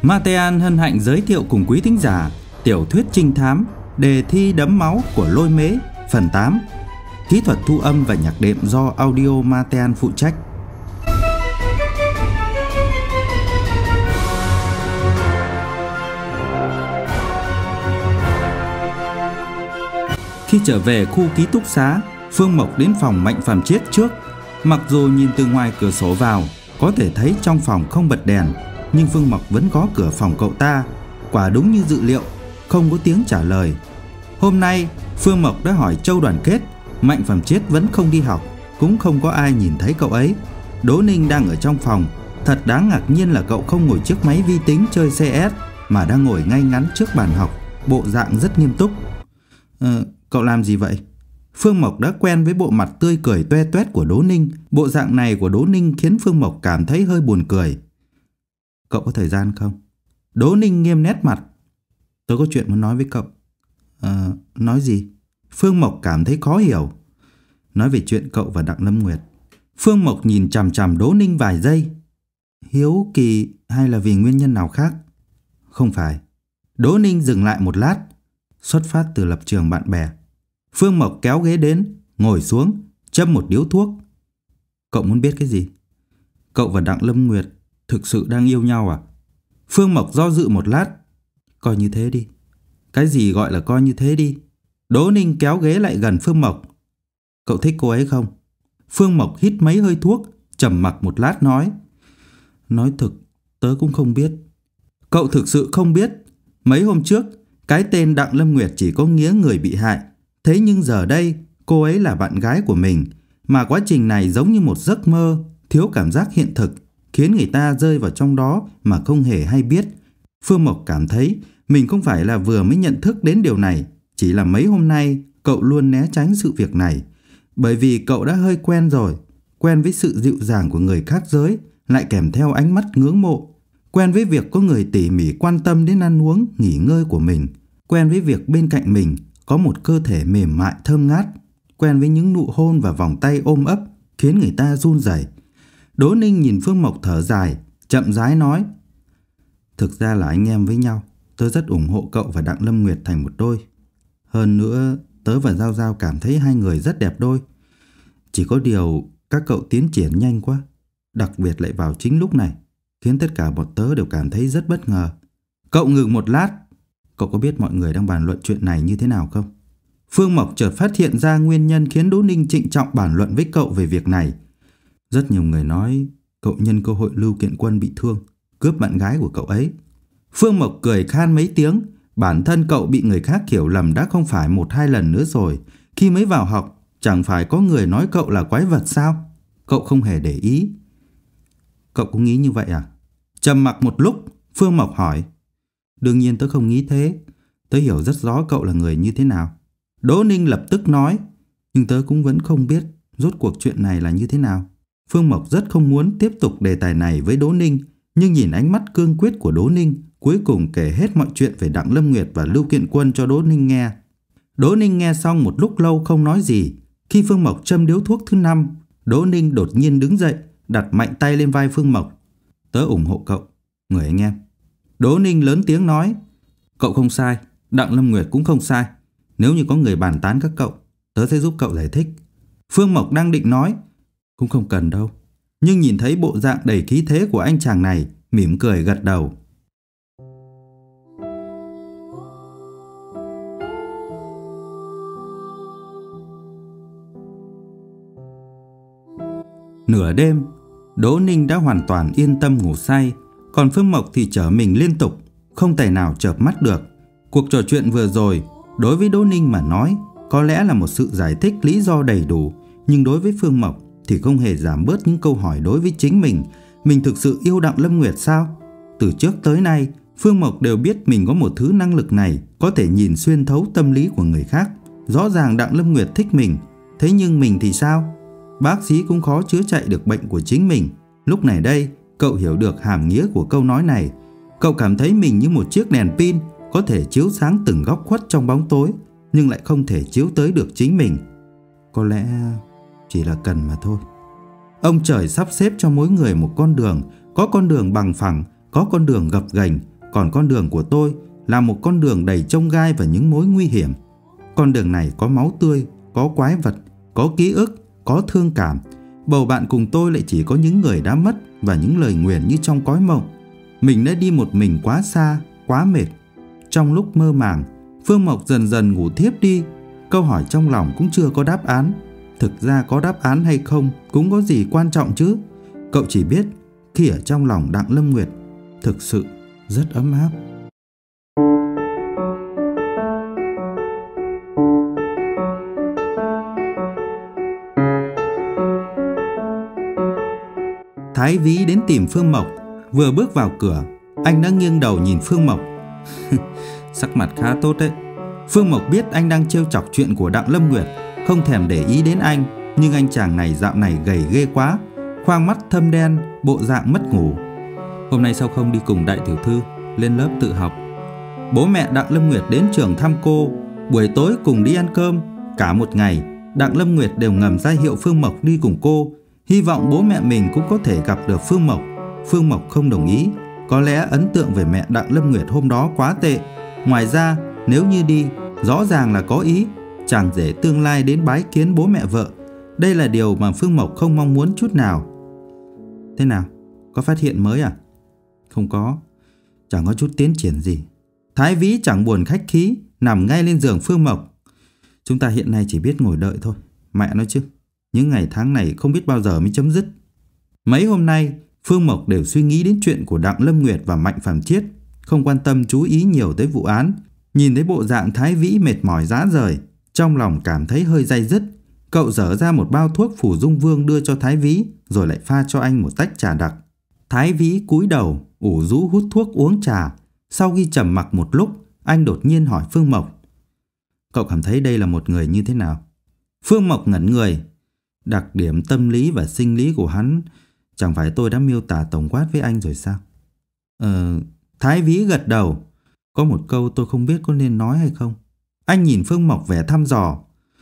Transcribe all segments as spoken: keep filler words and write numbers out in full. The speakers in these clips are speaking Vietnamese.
Matean hân hạnh giới thiệu cùng quý thính giả tiểu thuyết trinh thám Đề thi đẫm máu của Lôi Mế phần tám. Kỹ thuật thu âm và nhạc đệm do Audio Matean phụ trách. Khi trở về khu ký túc xá, Phương Mộc đến phòng Mạnh Phàm Chiết trước. Mặc dù nhìn từ ngoài cửa sổ vào có thể thấy trong phòng không bật đèn, nhưng Phương Mộc vẫn có cửa phòng cậu ta. Quả đúng như dự liệu, không có tiếng trả lời. Hôm nay Phương Mộc đã hỏi Châu Đoàn Kết, Mạnh Phàm Chiết vẫn không đi học, cũng không có ai nhìn thấy cậu ấy. Đỗ Ninh đang ở trong phòng. Thật đáng ngạc nhiên là cậu không ngồi trước máy vi tính chơi xê ét, mà đang ngồi ngay ngắn trước bàn học, bộ dạng rất nghiêm túc. Ờ, cậu làm gì vậy? Phương Mộc đã quen với bộ mặt tươi cười toe toét của Đỗ Ninh. Bộ dạng này của Đỗ Ninh khiến Phương Mộc cảm thấy hơi buồn cười. Cậu có thời gian không? Đỗ Ninh nghiêm nét mặt. Tôi có chuyện muốn nói với cậu. Ờ, nói gì? Phương Mộc cảm thấy khó hiểu. Nói về chuyện cậu và Đặng Lâm Nguyệt. Phương Mộc nhìn chằm chằm Đỗ Ninh vài giây. Hiếu kỳ hay là vì nguyên nhân nào khác? Không phải. Đỗ Ninh dừng lại một lát. Xuất phát từ lập trường bạn bè. Phương Mộc kéo ghế đến, ngồi xuống, châm một điếu thuốc. Cậu muốn biết cái gì? Cậu và Đặng Lâm Nguyệt thực sự đang yêu nhau à? Phương Mộc do dự một lát. Coi như thế đi. Cái gì gọi là coi như thế đi? Đỗ Ninh kéo ghế lại gần Phương Mộc. Cậu thích cô ấy không? Phương Mộc hít mấy hơi thuốc, trầm mặc một lát nói. Nói thực, tớ cũng không biết. Cậu thực sự không biết? Mấy hôm trước, cái tên Đặng Lâm Nguyệt chỉ có nghĩa người bị hại. Thế nhưng giờ đây, cô ấy là bạn gái của mình. Mà quá trình này giống như một giấc mơ, thiếu cảm giác hiện thực, khiến người ta rơi vào trong đó mà không hề hay biết. Phương Mộc cảm thấy mình không phải là vừa mới nhận thức đến điều này, chỉ là mấy hôm nay cậu luôn né tránh sự việc này. Bởi vì cậu đã hơi quen rồi, quen với sự dịu dàng của người khác giới, lại kèm theo ánh mắt ngưỡng mộ. Quen với việc có người tỉ mỉ quan tâm đến ăn uống, nghỉ ngơi của mình. Quen với việc bên cạnh mình có một cơ thể mềm mại thơm ngát. Quen với những nụ hôn và vòng tay ôm ấp khiến người ta run rẩy. Đỗ Ninh nhìn Phương Mộc thở dài, chậm rãi nói. Thực ra là anh em với nhau, tớ rất ủng hộ cậu và Đặng Lâm Nguyệt thành một đôi. Hơn nữa, tớ và Giao Giao cảm thấy hai người rất đẹp đôi. Chỉ có điều các cậu tiến triển nhanh quá, đặc biệt lại vào chính lúc này, khiến tất cả bọn tớ đều cảm thấy rất bất ngờ. Cậu ngừng một lát. Cậu có biết mọi người đang bàn luận chuyện này như thế nào không? Phương Mộc chợt phát hiện ra nguyên nhân khiến Đỗ Ninh trịnh trọng bàn luận với cậu về việc này. Rất nhiều người nói cậu nhân cơ hội Lưu Kiện Quân bị thương, cướp bạn gái của cậu ấy. Phương Mộc cười khan mấy tiếng. Bản thân cậu bị người khác hiểu lầm đã không phải một hai lần nữa rồi. Khi mới vào học, chẳng phải có người nói cậu là quái vật sao? Cậu không hề để ý. Cậu cũng nghĩ như vậy à? Trầm mặc một lúc, Phương Mộc hỏi. Đương nhiên tớ không nghĩ thế. Tớ hiểu rất rõ cậu là người như thế nào. Đỗ Ninh lập tức nói. Nhưng tớ cũng vẫn không biết rốt cuộc chuyện này là như thế nào. Phương Mộc rất không muốn tiếp tục đề tài này với Đỗ Ninh, nhưng nhìn ánh mắt cương quyết của Đỗ Ninh, cuối cùng kể hết mọi chuyện về Đặng Lâm Nguyệt và Lưu Kiện Quân cho Đỗ Ninh nghe. Đỗ Ninh nghe xong một lúc lâu không nói gì. Khi Phương Mộc châm điếu thuốc thứ năm, Đỗ Ninh đột nhiên đứng dậy, đặt mạnh tay lên vai Phương Mộc. Tớ ủng hộ cậu, người anh em. Đỗ Ninh lớn tiếng nói. Cậu không sai, Đặng Lâm Nguyệt cũng không sai. Nếu như có người bàn tán các cậu, tớ sẽ giúp cậu giải thích. Phương Mộc đang định nói. Cũng không cần đâu. Nhưng nhìn thấy bộ dạng đầy khí thế của anh chàng này, mỉm cười gật đầu. Nửa đêm, Đỗ Ninh đã hoàn toàn yên tâm ngủ say. Còn Phương Mộc thì trở mình liên tục, không thể nào chợp mắt được. Cuộc trò chuyện vừa rồi, đối với Đỗ Ninh mà nói, có lẽ là một sự giải thích lý do đầy đủ. Nhưng đối với Phương Mộc thì không hề giảm bớt những câu hỏi đối với chính mình. Mình thực sự yêu Đặng Lâm Nguyệt sao? Từ trước tới nay, Phương Mộc đều biết mình có một thứ năng lực này, có thể nhìn xuyên thấu tâm lý của người khác. Rõ ràng Đặng Lâm Nguyệt thích mình, thế nhưng mình thì sao? Bác sĩ cũng khó chữa chạy được bệnh của chính mình. Lúc này đây, cậu hiểu được hàm nghĩa của câu nói này. Cậu cảm thấy mình như một chiếc đèn pin, có thể chiếu sáng từng góc khuất trong bóng tối, nhưng lại không thể chiếu tới được chính mình. Có lẽ chỉ là cần mà thôi. Ông trời sắp xếp cho mỗi người một con đường. Có con đường bằng phẳng, có con đường gập ghềnh, còn con đường của tôi là một con đường đầy chông gai và những mối nguy hiểm. Con đường này có máu tươi, có quái vật, có ký ức, có thương cảm. Bầu bạn cùng tôi lại chỉ có những người đã mất và những lời nguyền như trong cõi mộng. Mình đã đi một mình quá xa, quá mệt. Trong lúc mơ màng, Phương Mộc dần dần ngủ thiếp đi. Câu hỏi trong lòng cũng chưa có đáp án. Thực ra có đáp án hay không cũng có gì quan trọng chứ. Cậu chỉ biết khi ở trong lòng Đặng Lâm Nguyệt thực sự rất ấm áp. Thái Vĩ đến tìm Phương Mộc. Vừa bước vào cửa, anh đã nghiêng đầu nhìn Phương Mộc. Sắc mặt khá tốt đấy. Phương Mộc biết anh đang trêu chọc chuyện của Đặng Lâm Nguyệt, không thèm để ý đến anh. Nhưng anh chàng này dạo này gầy ghê quá, khoang mắt thâm đen, bộ dạng mất ngủ. Hôm nay sao không đi cùng đại tiểu thư lên lớp tự học? Bố mẹ Đặng Lâm Nguyệt đến trường thăm cô, buổi tối cùng đi ăn cơm. Cả một ngày, Đặng Lâm Nguyệt đều ngầm ra hiệu Phương Mộc đi cùng cô, hy vọng bố mẹ mình cũng có thể gặp được Phương Mộc. Phương Mộc không đồng ý. Có lẽ ấn tượng về mẹ Đặng Lâm Nguyệt hôm đó quá tệ. Ngoài ra, nếu như đi, rõ ràng là có ý chàng rể tương lai đến bái kiến bố mẹ vợ. Đây là điều mà Phương Mộc không mong muốn chút nào. Thế nào? Có phát hiện mới à? Không có. Chẳng có chút tiến triển gì. Thái Vĩ chẳng buồn khách khí, nằm ngay lên giường Phương Mộc. Chúng ta hiện nay chỉ biết ngồi đợi thôi. Mẹ nói chứ, những ngày tháng này không biết bao giờ mới chấm dứt. Mấy hôm nay, Phương Mộc đều suy nghĩ đến chuyện của Đặng Lâm Nguyệt và Mạnh Phàm Chiết, không quan tâm chú ý nhiều tới vụ án. Nhìn thấy bộ dạng Thái Vĩ mệt mỏi rã rời, trong lòng cảm thấy hơi day dứt. Cậu dở ra một bao thuốc Phủ Dung Vương đưa cho Thái Vĩ, rồi lại pha cho anh một tách trà đặc. Thái Vĩ cúi đầu, ủ rũ hút thuốc uống trà. Sau khi trầm mặc một lúc, anh đột nhiên hỏi Phương Mộc: Cậu cảm thấy đây là một người như thế nào? Phương Mộc ngẩn người. Đặc điểm tâm lý và sinh lý của hắn, chẳng phải tôi đã miêu tả tổng quát với anh rồi sao? Ờ... Thái Vĩ gật đầu. Có một câu tôi không biết có nên nói hay không. Anh nhìn Phương Mộc vẻ thăm dò.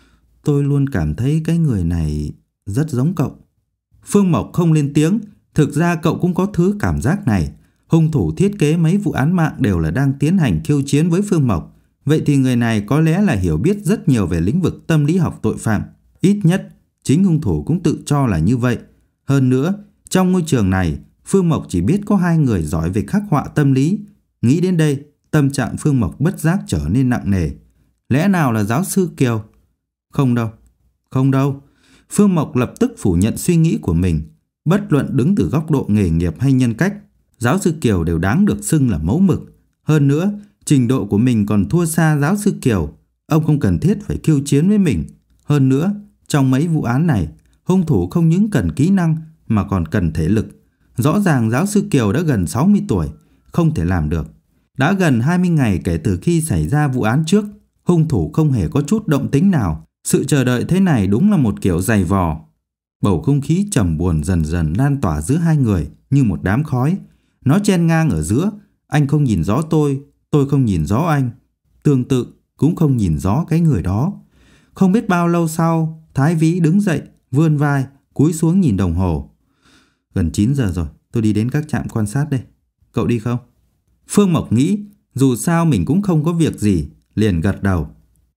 Tôi luôn cảm thấy cái người này rất giống cậu. Phương Mộc không lên tiếng. Thực ra cậu cũng có thứ cảm giác này. Hung thủ thiết kế mấy vụ án mạng đều là đang tiến hành khiêu chiến với Phương Mộc. Vậy thì người này có lẽ là hiểu biết rất nhiều về lĩnh vực tâm lý học tội phạm. Ít nhất chính hung thủ cũng tự cho là như vậy. Hơn nữa, trong ngôi trường này, Phương Mộc chỉ biết có hai người giỏi về khắc họa tâm lý. Nghĩ đến đây, tâm trạng Phương Mộc bất giác trở nên nặng nề. Lẽ nào là giáo sư Kiều? Không đâu, không đâu. Phương Mộc lập tức phủ nhận suy nghĩ của mình. Bất luận đứng từ góc độ nghề nghiệp hay nhân cách, giáo sư Kiều đều đáng được xưng là mẫu mực. Hơn nữa, trình độ của mình còn thua xa giáo sư Kiều. Ông không cần thiết phải khiêu chiến với mình. Hơn nữa, trong mấy vụ án này, hung thủ không những cần kỹ năng mà còn cần thể lực. Rõ ràng giáo sư Kiều đã gần sáu mươi tuổi, không thể làm được. Đã gần hai mươi ngày kể từ khi xảy ra vụ án trước, hung thủ không hề có chút động tĩnh nào. Sự chờ đợi thế này đúng là một kiểu dày vò. Bầu không khí trầm buồn dần dần lan tỏa giữa hai người như một đám khói. Nó chen ngang ở giữa. Anh không nhìn rõ tôi, tôi không nhìn rõ anh. Tương tự cũng không nhìn rõ cái người đó. Không biết bao lâu sau, Thái Vĩ đứng dậy, vươn vai, cúi xuống nhìn đồng hồ. Gần chín giờ rồi, tôi đi đến các trạm quan sát đây. Cậu đi không? Phương Mộc nghĩ, dù sao mình cũng không có việc gì, liền gật đầu.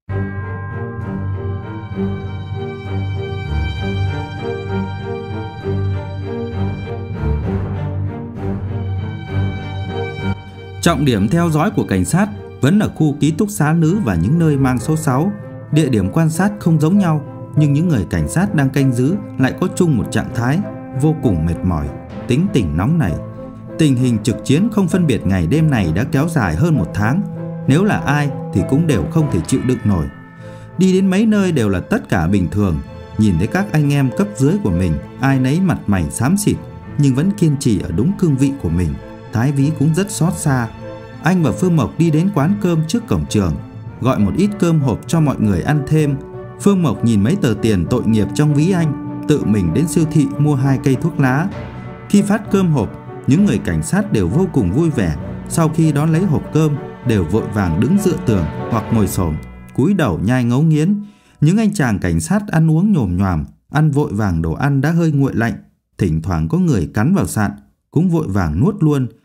Trọng điểm theo dõi của cảnh sát vẫn ở khu ký túc xá nữ và những nơi mang số sáu. Địa điểm quan sát không giống nhau, nhưng những người cảnh sát đang canh giữ lại có chung một trạng thái vô cùng mệt mỏi, tính tình nóng nảy. Tình hình trực chiến không phân biệt ngày đêm này đã kéo dài hơn một tháng. Nếu là ai thì cũng đều không thể chịu đựng nổi. Đi đến mấy nơi đều là tất cả bình thường. Nhìn thấy các anh em cấp dưới của mình, ai nấy mặt mày xám xịt, nhưng vẫn kiên trì ở đúng cương vị của mình. Thái Vĩ cũng rất xót xa. Anh và Phương Mộc đi đến quán cơm trước cổng trường, gọi một ít cơm hộp cho mọi người ăn thêm. Phương Mộc nhìn mấy tờ tiền tội nghiệp trong ví anh, tự mình đến siêu thị mua hai cây thuốc lá. Khi phát cơm hộp, những người cảnh sát đều vô cùng vui vẻ. Sau khi đón lấy hộp cơm, đều vội vàng đứng dựa tường hoặc ngồi xổm, cúi đầu nhai ngấu nghiến. Những anh chàng cảnh sát ăn uống nhồm nhoàm, ăn vội vàng đồ ăn đã hơi nguội lạnh. Thỉnh thoảng có người cắn vào sạn, cũng vội vàng nuốt luôn.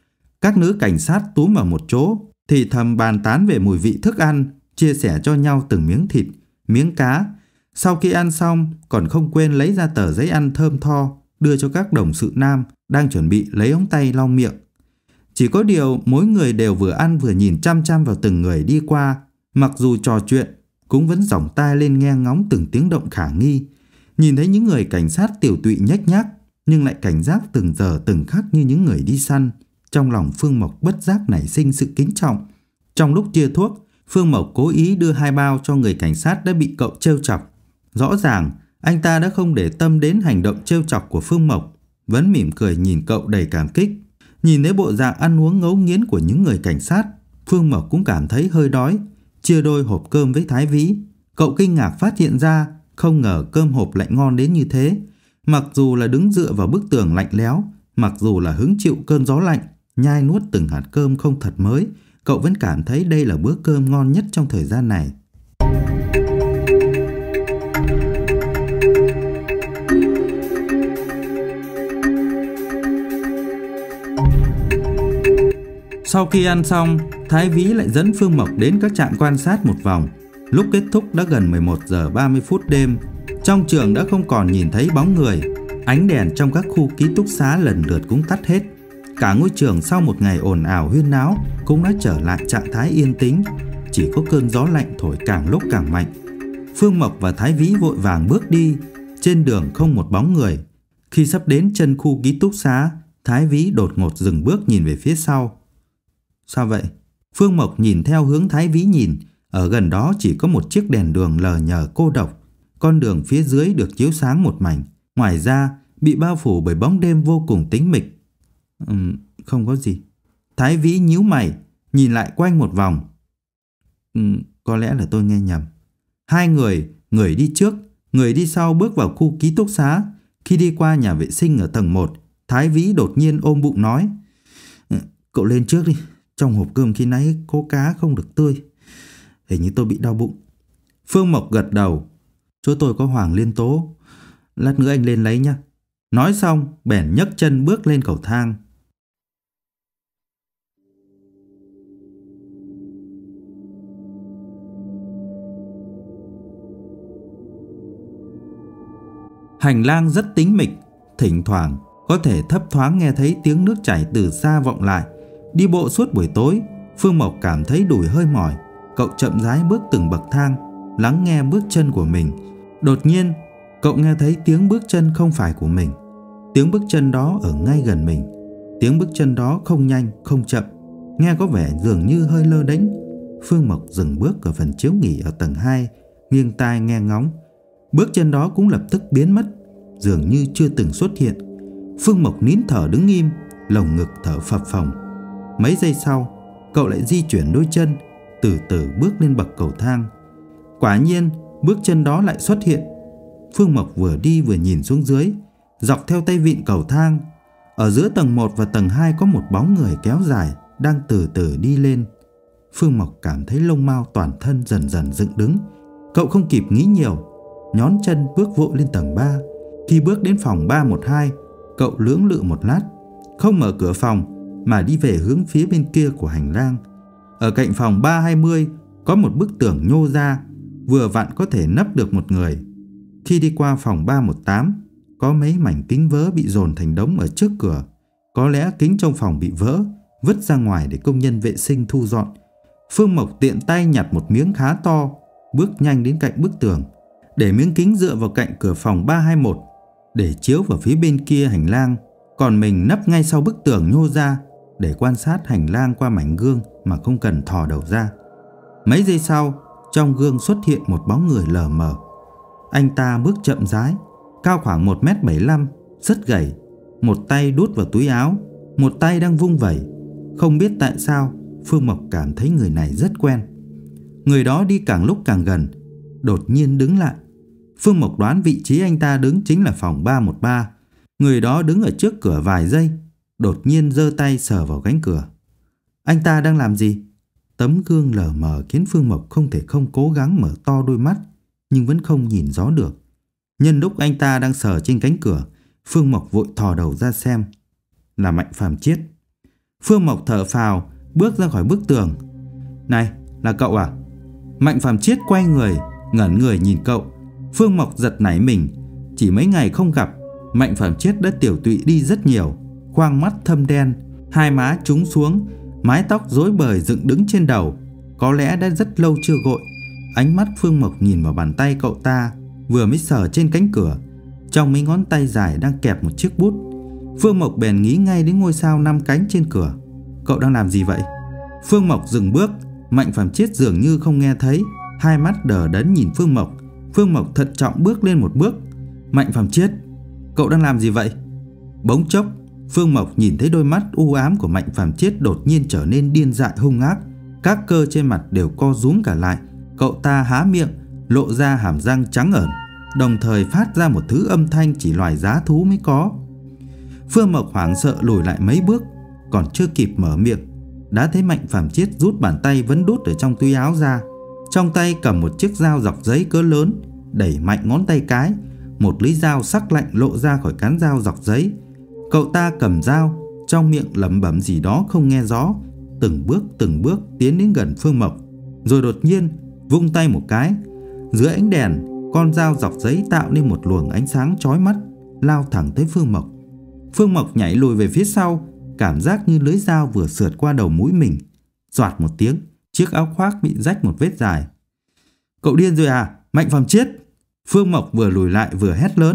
Các nữ cảnh sát túm vào một chỗ, thì thầm bàn tán về mùi vị thức ăn, chia sẻ cho nhau từng miếng thịt, miếng cá. Sau khi ăn xong, còn không quên lấy ra tờ giấy ăn thơm tho, đưa cho các đồng sự nam đang chuẩn bị lấy ống tay lau miệng. Chỉ có điều mỗi người đều vừa ăn vừa nhìn chăm chăm vào từng người đi qua, mặc dù trò chuyện cũng vẫn dòng tai lên nghe ngóng từng tiếng động khả nghi. Nhìn thấy những người cảnh sát tiểu tụy nhếch nhác, nhưng lại cảnh giác từng giờ từng khắc như những người đi săn. Trong lòng Phương Mộc bất giác nảy sinh sự kính trọng. Trong lúc chia thuốc, Phương Mộc cố ý đưa hai bao cho người cảnh sát đã bị cậu trêu chọc. Rõ ràng anh ta đã không để tâm đến hành động trêu chọc của Phương Mộc, vẫn mỉm cười nhìn cậu đầy cảm kích. Nhìn thấy bộ dạng ăn uống ngấu nghiến của những người cảnh sát, Phương Mộc cũng cảm thấy hơi đói. Chia đôi hộp cơm với Thái Vĩ, cậu kinh ngạc phát hiện ra không ngờ cơm hộp lại ngon đến như thế. Mặc dù là đứng dựa vào bức tường lạnh lẽo, mặc dù là hứng chịu cơn gió lạnh, nhai nuốt từng hạt cơm không thật mới, cậu vẫn cảm thấy đây là bữa cơm ngon nhất trong thời gian này. Sau khi ăn xong, Thái Vĩ lại dẫn Phương Mộc đến các trạm quan sát một vòng. Lúc kết thúc đã gần mười một giờ ba mươi phút đêm. Trong trường đã không còn nhìn thấy bóng người. Ánh đèn trong các khu ký túc xá lần lượt cũng tắt hết. Cả ngôi trường sau một ngày ồn ào huyên náo cũng đã trở lại trạng thái yên tĩnh. Chỉ có cơn gió lạnh thổi càng lúc càng mạnh. Phương Mộc và Thái Vĩ vội vàng bước đi. Trên đường không một bóng người. Khi sắp đến chân khu ký túc xá, Thái Vĩ đột ngột dừng bước nhìn về phía sau. Sao vậy? Phương Mộc nhìn theo hướng Thái Vĩ nhìn. Ở gần đó chỉ có một chiếc đèn đường lờ nhờ cô độc. Con đường phía dưới được chiếu sáng một mảnh. Ngoài ra bị bao phủ bởi bóng đêm vô cùng tĩnh mịch. Ừm, không có gì. Thái Vĩ nhíu mày, nhìn lại quanh một vòng. Ừm, có lẽ là tôi nghe nhầm. Hai người, người đi trước, người đi sau bước vào khu ký túc xá. Khi đi qua nhà vệ sinh ở tầng một, Thái Vĩ đột nhiên ôm bụng nói: Cậu lên trước đi. Trong hộp cơm khi nãy có cá không được tươi. Hình như tôi bị đau bụng. Phương Mộc gật đầu. Chỗ tôi có Hoàng Liên Tố. Lát nữa anh lên lấy nhé. Nói xong bèn nhấc chân bước lên cầu thang. Hành lang rất tĩnh mịch. Thỉnh thoảng có thể thấp thoáng nghe thấy tiếng nước chảy từ xa vọng lại. Đi bộ suốt buổi tối, Phương Mộc cảm thấy đùi hơi mỏi. Cậu chậm rãi bước từng bậc thang, lắng nghe bước chân của mình. Đột nhiên, cậu nghe thấy tiếng bước chân không phải của mình. Tiếng bước chân đó ở ngay gần mình. Tiếng bước chân đó không nhanh, không chậm, nghe có vẻ dường như hơi lơ đễnh. Phương Mộc dừng bước ở phần chiếu nghỉ ở tầng hai, nghiêng tai nghe ngóng. Bước chân đó cũng lập tức biến mất, dường như chưa từng xuất hiện. Phương Mộc nín thở đứng im, lồng ngực thở phập phồng. Mấy giây sau, cậu lại di chuyển đôi chân, từ từ bước lên bậc cầu thang. Quả nhiên, bước chân đó lại xuất hiện. Phương Mộc vừa đi vừa nhìn xuống dưới, dọc theo tay vịn cầu thang. Ở giữa tầng một và tầng hai có một bóng người kéo dài, đang từ từ đi lên. Phương Mộc cảm thấy lông mao toàn thân dần dần dựng đứng. Cậu không kịp nghĩ nhiều, nhón chân bước vội lên tầng ba. Khi bước đến phòng ba một hai, cậu lưỡng lự một lát, không mở cửa phòng mà đi về hướng phía bên kia của hành lang. Ở cạnh phòng ba hai mươi có một bức tường nhô ra, vừa vặn có thể nấp được một người. Khi đi qua phòng ba một tám, có mấy mảnh kính vỡ bị dồn thành đống ở trước cửa. Có lẽ kính trong phòng bị vỡ, vứt ra ngoài để công nhân vệ sinh thu dọn. Phương Mộc tiện tay nhặt một miếng khá to, bước nhanh đến cạnh bức tường, để miếng kính dựa vào cạnh cửa phòng ba hai một để chiếu vào phía bên kia hành lang. Còn mình nấp ngay sau bức tường nhô ra để quan sát hành lang qua mảnh gương mà không cần thò đầu ra. Mấy giây sau, trong gương xuất hiện một bóng người lờ mờ. Anh ta bước chậm rãi, cao khoảng một mét bảy mươi lăm, rất gầy. Một tay đút vào túi áo, một tay đang vung vẩy. Không biết tại sao, Phương Mộc cảm thấy người này rất quen. Người đó đi càng lúc càng gần, đột nhiên đứng lại. Phương Mộc đoán vị trí anh ta đứng chính là phòng ba một ba. Người đó đứng ở trước cửa vài giây, đột nhiên giơ tay sờ vào cánh cửa. Anh ta đang làm gì? Tấm gương lờ mờ khiến Phương Mộc không thể không cố gắng mở to đôi mắt, nhưng vẫn không nhìn rõ được. Nhân lúc anh ta đang sờ trên cánh cửa, Phương Mộc vội thò đầu ra xem. Là Mạnh Phàm Chiết. Phương Mộc thở phào, bước ra khỏi bức tường. Này, là cậu à? Mạnh Phàm Chiết quay người, ngẩn người nhìn cậu. Phương Mộc giật nảy mình. Chỉ mấy ngày không gặp, Mạnh Phàm Chiết đã tiểu tụy đi rất nhiều. Khoang mắt thâm đen, hai má trúng xuống, mái tóc rối bời dựng đứng trên đầu. Có lẽ đã rất lâu chưa gội. Ánh mắt Phương Mộc nhìn vào bàn tay cậu ta, vừa mới sờ trên cánh cửa. Trong mấy ngón tay dài đang kẹp một chiếc bút. Phương Mộc bèn nghĩ ngay đến ngôi sao năm cánh trên cửa. Cậu đang làm gì vậy? Phương Mộc dừng bước. Mạnh Phàm Chiết dường như không nghe thấy, hai mắt đờ đẫn nhìn Phương Mộc. Phương Mộc thận trọng bước lên một bước. Mạnh Phàm Chiết, cậu đang làm gì vậy? Bỗng chốc, Phương Mộc nhìn thấy đôi mắt u ám của Mạnh Phàm Chiết đột nhiên trở nên điên dại hung ác. Các cơ trên mặt đều co rúm cả lại. Cậu ta há miệng, lộ ra hàm răng trắng ẩn, đồng thời phát ra một thứ âm thanh chỉ loài dã thú mới có. Phương Mộc hoảng sợ lùi lại mấy bước. Còn chưa kịp mở miệng, đã thấy Mạnh Phàm Chiết rút bàn tay vấn đút ở trong túi áo ra. Trong tay cầm một chiếc dao dọc giấy cỡ lớn, đẩy mạnh ngón tay cái. Một lưỡi dao sắc lạnh lộ ra khỏi cán dao dọc giấy. Cậu ta cầm dao, trong miệng lẩm bẩm gì đó không nghe rõ, từng bước từng bước tiến đến gần Phương Mộc. Rồi đột nhiên vung tay một cái, dưới ánh đèn, con dao dọc giấy tạo nên một luồng ánh sáng chói mắt, lao thẳng tới Phương Mộc. Phương Mộc nhảy lùi về phía sau, cảm giác như lưỡi dao vừa sượt qua đầu mũi mình. Xoạt một tiếng, chiếc áo khoác bị rách một vết dài. Cậu điên rồi à, Mạnh Phàm Chiết? Phương Mộc vừa lùi lại vừa hét lớn.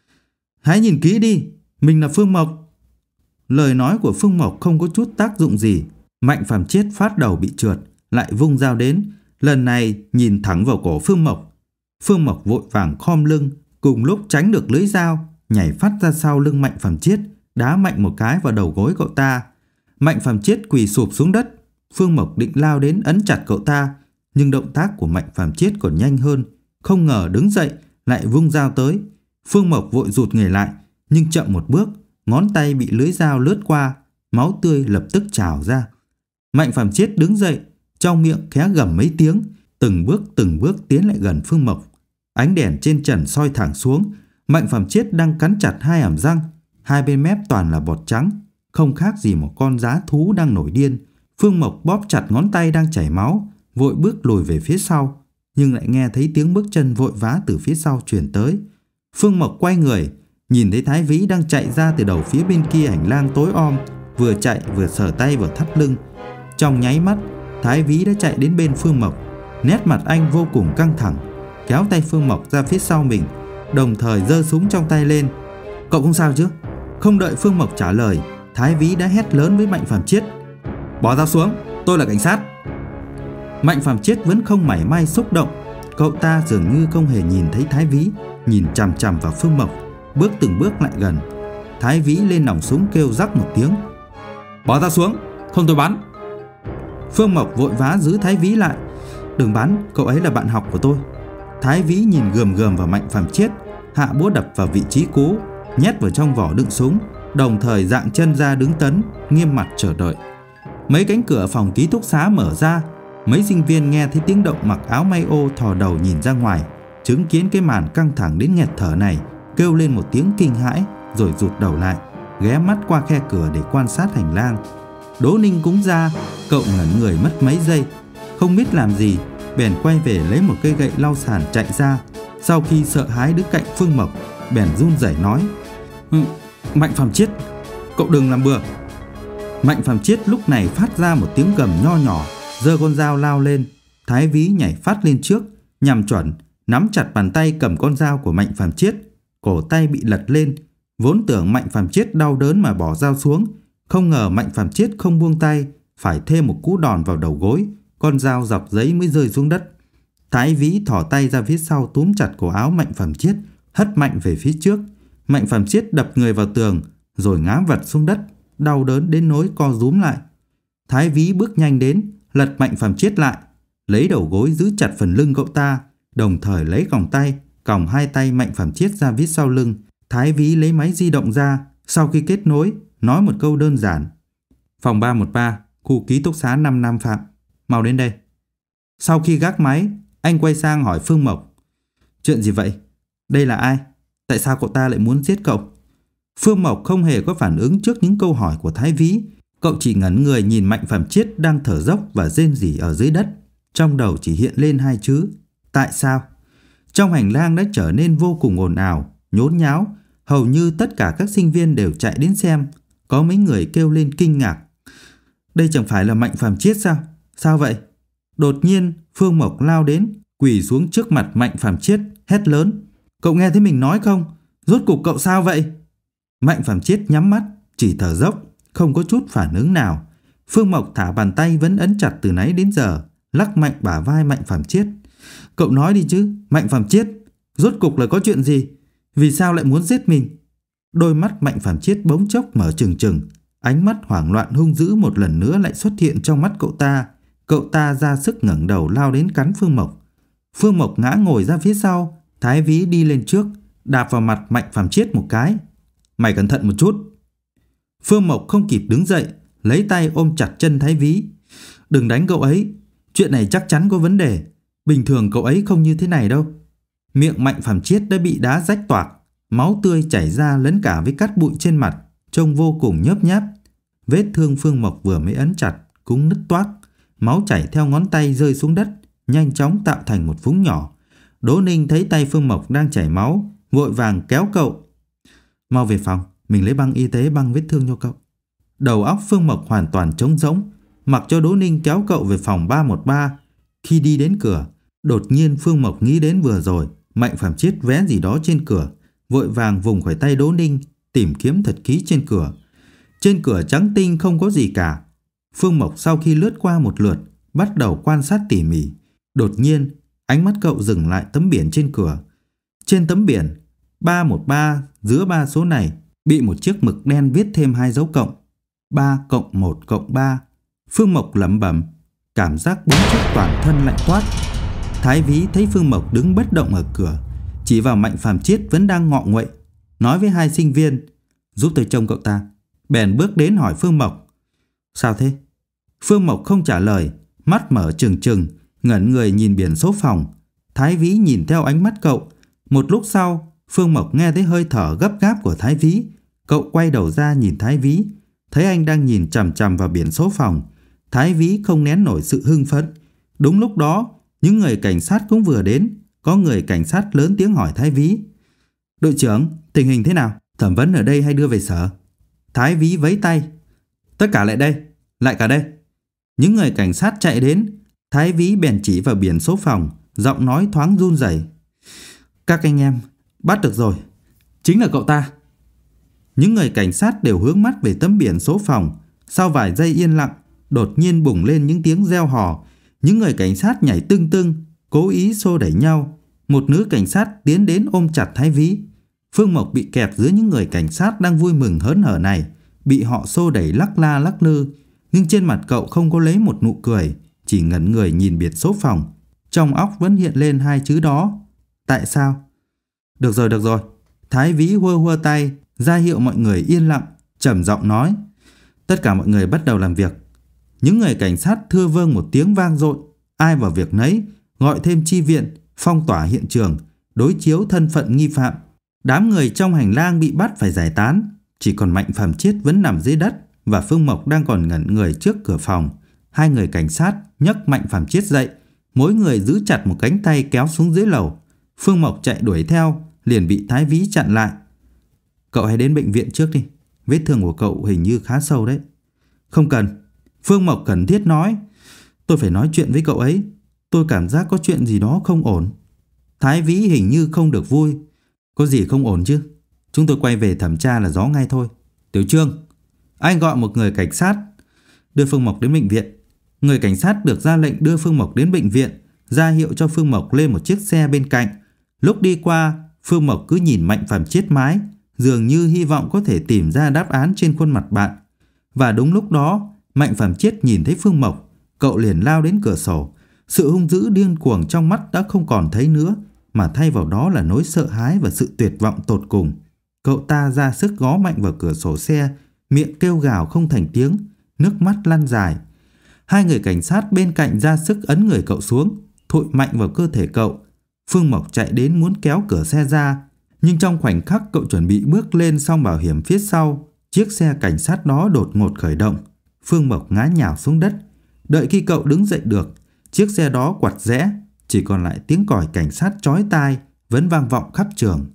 Hãy nhìn kỹ đi, mình là Phương Mộc. Lời nói của Phương Mộc không có chút tác dụng gì. Mạnh Phàm Chiết phát đầu bị trượt, lại vung dao đến, lần này nhìn thẳng vào cổ Phương Mộc. Phương Mộc vội vàng khom lưng, cùng lúc tránh được lưỡi dao, nhảy phát ra sau lưng Mạnh Phàm Chiết, đá mạnh một cái vào đầu gối cậu ta. Mạnh Phàm Chiết quỳ sụp xuống đất. Phương Mộc định lao đến ấn chặt cậu ta, nhưng động tác của Mạnh Phàm Chiết còn nhanh hơn, không ngờ đứng dậy lại vung dao tới. Phương Mộc vội rụt người lại, nhưng chậm một bước, ngón tay bị lưỡi dao lướt qua, máu tươi lập tức trào ra. Mạnh Phàm Chiết đứng dậy, trong miệng khẽ gầm mấy tiếng, từng bước từng bước tiến lại gần Phương Mộc. Ánh đèn trên trần soi thẳng xuống. Mạnh Phàm Chiết đang cắn chặt hai hàm răng, hai bên mép toàn là bọt trắng, không khác gì một con dã thú đang nổi điên. Phương Mộc bóp chặt ngón tay đang chảy máu, vội bước lùi về phía sau, nhưng lại nghe thấy tiếng bước chân vội vã từ phía sau truyền tới. Phương Mộc quay người, nhìn thấy Thái Vĩ đang chạy ra từ đầu phía bên kia hành lang tối om, vừa chạy vừa sờ tay vào thắt lưng. Trong nháy mắt, Thái Vĩ đã chạy đến bên Phương Mộc. Nét mặt anh vô cùng căng thẳng, kéo tay Phương Mộc ra phía sau mình, đồng thời giơ súng trong tay lên. Cậu không sao chứ? Không đợi Phương Mộc trả lời, Thái Vĩ đã hét lớn với Mạnh Phàm Chiết. Bỏ dao xuống, tôi là cảnh sát. Mạnh Phàm Chiết vẫn không mảy may xúc động. Cậu ta dường như không hề nhìn thấy Thái Vĩ, nhìn chằm chằm vào Phương Mộc, bước từng bước lại gần. Thái Vĩ lên nòng súng kêu rắc một tiếng. Bỏ dao xuống, không tôi bắn. Phương Mộc vội vã giữ Thái Vĩ lại. Đừng bắn, cậu ấy là bạn học của tôi. Thái Vĩ nhìn gườm gườm vào Mạnh Phàm Chiết, hạ búa đập vào vị trí cũ, nhét vào trong vỏ đựng súng, đồng thời dạng chân ra đứng tấn, nghiêm mặt chờ đợi. Mấy cánh cửa phòng ký túc xá mở ra. Mấy sinh viên nghe thấy tiếng động mặc áo may ô thò đầu nhìn ra ngoài, chứng kiến cái màn căng thẳng đến nghẹt thở này, kêu lên một tiếng kinh hãi, rồi rụt đầu lại, ghé mắt qua khe cửa để quan sát hành lang. Đỗ Ninh cũng ra. Cậu ngẩn người mất mấy giây, không biết làm gì, bèn quay về lấy một cây gậy lau sàn chạy ra. Sau khi sợ hãi đứng cạnh Phương Mộc, bèn run rẩy nói. ừ, Mạnh Phàm Chiết, cậu đừng làm bừa. Mạnh Phàm Chiết lúc này phát ra một tiếng gầm nho nhỏ, giơ con dao lao lên. Thái Vĩ nhảy phát lên trước, nhằm chuẩn, nắm chặt bàn tay cầm con dao của Mạnh Phàm Chiết. Cổ tay bị lật lên. Vốn tưởng Mạnh Phàm Chiết đau đớn mà bỏ dao xuống, không ngờ Mạnh Phàm Chiết không buông tay, phải thêm một cú đòn vào đầu gối, con dao dọc giấy mới rơi xuống đất. Thái Vĩ thò tay ra phía sau túm chặt cổ áo Mạnh Phàm Chiết, hất mạnh về phía trước. Mạnh Phàm Chiết đập người vào tường, rồi ngã vật xuống đất, đau đớn đến nỗi co rúm lại. Thái Vĩ bước nhanh đến, lật Mạnh Phàm Chiết lại, lấy đầu gối giữ chặt phần lưng cậu ta, đồng thời lấy còng tay còng hai tay Mạnh Phàm Chiết ra phía sau lưng. Thái Vĩ lấy máy di động ra, sau khi kết nối, nói một câu đơn giản. Phòng ba một ba, khu ký túc xá năm Nam Phạm, mau đến đây. Sau khi gác máy, anh quay sang hỏi Phương Mộc. Chuyện gì vậy? Đây là ai? Tại sao cậu ta lại muốn giết cậu? Phương Mộc không hề có phản ứng trước những câu hỏi của Thái Vĩ. Cậu chỉ ngẩn người nhìn Mạnh Phàm Chiết đang thở dốc và rên rỉ ở dưới đất. Trong đầu chỉ hiện lên hai chữ: tại sao? Trong hành lang đã trở nên vô cùng ồn ào, nhốn nháo. Hầu như tất cả các sinh viên đều chạy đến xem. Có mấy người kêu lên kinh ngạc: đây chẳng phải là Mạnh Phàm Chiết sao? Sao vậy? Đột nhiên Phương Mộc lao đến, quỳ xuống trước mặt Mạnh Phàm Chiết, hét lớn: cậu nghe thấy mình nói không? Rốt cục cậu sao vậy? Mạnh Phàm Chiết nhắm mắt, chỉ thở dốc, không có chút phản ứng nào. Phương Mộc thả bàn tay vẫn ấn chặt từ nãy đến giờ, lắc mạnh bả vai Mạnh Phàm Chiết. Cậu nói đi chứ, Mạnh Phàm Chiết, rốt cục là có chuyện gì? Vì sao lại muốn giết mình? Đôi mắt Mạnh Phàm Chiết bỗng chốc mở trừng trừng, ánh mắt hoảng loạn hung dữ một lần nữa lại xuất hiện trong mắt cậu ta. Cậu ta ra sức ngẩng đầu lao đến cắn Phương Mộc. Phương Mộc ngã ngồi ra phía sau, Thái Vĩ đi lên trước, đạp vào mặt Mạnh Phàm Chiết một cái. Mày cẩn thận một chút. Phương Mộc không kịp đứng dậy, lấy tay ôm chặt chân Thái Vĩ. Đừng đánh cậu ấy, chuyện này chắc chắn có vấn đề. Bình thường cậu ấy không như thế này đâu. Miệng Mạnh Phàm Chiết đã bị đá rách toạc, máu tươi chảy ra lẫn cả với cát bụi trên mặt, trông vô cùng nhớp nháp. Vết thương Phương Mộc vừa mới ấn chặt cũng nứt toác, máu chảy theo ngón tay rơi xuống đất, nhanh chóng tạo thành một vũng nhỏ. Đỗ Ninh thấy tay Phương Mộc đang chảy máu, vội vàng kéo cậu. Mau về phòng, mình lấy băng y tế băng vết thương cho cậu. Đầu óc Phương Mộc hoàn toàn trống rỗng, mặc cho Đỗ Ninh kéo cậu về phòng ba một ba. Khi đi đến cửa, đột nhiên Phương Mộc nghĩ đến vừa rồi Mạnh Phàm Chiết vé gì đó trên cửa, vội vàng vùng khỏi tay Đỗ Ninh, tìm kiếm thật kỹ trên cửa. Trên cửa trắng tinh không có gì cả. Phương Mộc sau khi lướt qua một lượt, bắt đầu quan sát tỉ mỉ. Đột nhiên, ánh mắt cậu dừng lại tấm biển trên cửa. Trên tấm biển ba một ba, giữa ba số này bị một chiếc mực đen viết thêm hai dấu cộng: ba cộng một cộng ba. Phương Mộc lẩm bẩm, cảm giác bốn chốc toàn thân lạnh toát. Thái Vĩ thấy Phương Mộc đứng bất động ở cửa, chỉ vào Mạnh Phàm Chiết vẫn đang ngọ nguậy, nói với hai sinh viên: giúp tôi trông cậu ta. Bèn bước đến hỏi Phương Mộc: sao thế? Phương Mộc không trả lời, mắt mở trừng trừng, ngẩn người nhìn biển số phòng. Thái Vĩ nhìn theo ánh mắt cậu. Một lúc sau, Phương Mộc nghe thấy hơi thở gấp gáp của Thái Vĩ. Cậu quay đầu ra nhìn Thái Vĩ, thấy anh đang nhìn chằm chằm vào biển số phòng. Thái Vĩ không nén nổi sự hưng phấn. Đúng lúc đó, những người cảnh sát cũng vừa đến. Có người cảnh sát lớn tiếng hỏi Thái Vĩ: đội trưởng, tình hình thế nào? Thẩm vấn ở đây hay đưa về sở? Thái Vĩ vẫy tay: tất cả lại đây, lại cả đây. Những người cảnh sát chạy đến. Thái Vĩ bèn chỉ vào biển số phòng, giọng nói thoáng run rẩy: các anh em, bắt được rồi, chính là cậu ta. Những người cảnh sát đều hướng mắt về tấm biển số phòng. Sau vài giây yên lặng, đột nhiên bùng lên những tiếng reo hò. Những người cảnh sát nhảy tưng tưng, cố ý xô đẩy nhau. Một nữ cảnh sát tiến đến ôm chặt Thái Vĩ. Phương Mộc bị kẹp giữa những người cảnh sát đang vui mừng hớn hở này, bị họ xô đẩy lắc la lắc lư. Nhưng trên mặt cậu không có lấy một nụ cười, chỉ ngẩn người nhìn biển số phòng. Trong óc vẫn hiện lên hai chữ đó: tại sao? Được rồi, được rồi. Thái Vĩ hua hua tay, ra hiệu mọi người yên lặng, trầm giọng nói: tất cả mọi người bắt đầu làm việc. Những người cảnh sát thưa vâng một tiếng vang dội, ai vào việc nấy, gọi thêm chi viện, phong tỏa hiện trường, đối chiếu thân phận nghi phạm. Đám người trong hành lang bị bắt phải giải tán, chỉ còn Mạnh Phàm Chiết vẫn nằm dưới đất và Phương Mộc đang còn ngẩn người trước cửa phòng. Hai người cảnh sát nhấc Mạnh Phàm Chiết dậy, mỗi người giữ chặt một cánh tay kéo xuống dưới lầu. Phương Mộc chạy đuổi theo, liền bị Thái Vĩ chặn lại. Cậu hãy đến bệnh viện trước đi, vết thương của cậu hình như khá sâu đấy. Không cần. Phương Mộc cần thiết nói: tôi phải nói chuyện với cậu ấy, tôi cảm giác có chuyện gì đó không ổn. Thái Vĩ hình như không được vui. Có gì không ổn chứ? Chúng tôi quay về thẩm tra là rõ ngay thôi. Tiểu Trương, anh gọi một người cảnh sát, đưa Phương Mộc đến bệnh viện. Người cảnh sát được ra lệnh đưa Phương Mộc đến bệnh viện, ra hiệu cho Phương Mộc lên một chiếc xe bên cạnh. Lúc đi qua, Phương Mộc cứ nhìn Mạnh Phàm Chiết mãi, dường như hy vọng có thể tìm ra đáp án trên khuôn mặt bạn. Và đúng lúc đó, Mạnh Phàm Chiết nhìn thấy Phương Mộc, cậu liền lao đến cửa sổ. Sự hung dữ điên cuồng trong mắt đã không còn thấy nữa, mà thay vào đó là nỗi sợ hãi và sự tuyệt vọng tột cùng. Cậu ta ra sức gõ mạnh vào cửa sổ xe, miệng kêu gào không thành tiếng, nước mắt lăn dài. Hai người cảnh sát bên cạnh ra sức ấn người cậu xuống, thụi mạnh vào cơ thể cậu. Phương Mộc chạy đến muốn kéo cửa xe ra, nhưng trong khoảnh khắc cậu chuẩn bị bước lên song bảo hiểm phía sau, chiếc xe cảnh sát đó đột ngột khởi động. Phương Mộc ngã nhào xuống đất. Đợi khi cậu đứng dậy được, chiếc xe đó quặt rẽ, chỉ còn lại tiếng còi cảnh sát chói tai vẫn vang vọng khắp trường.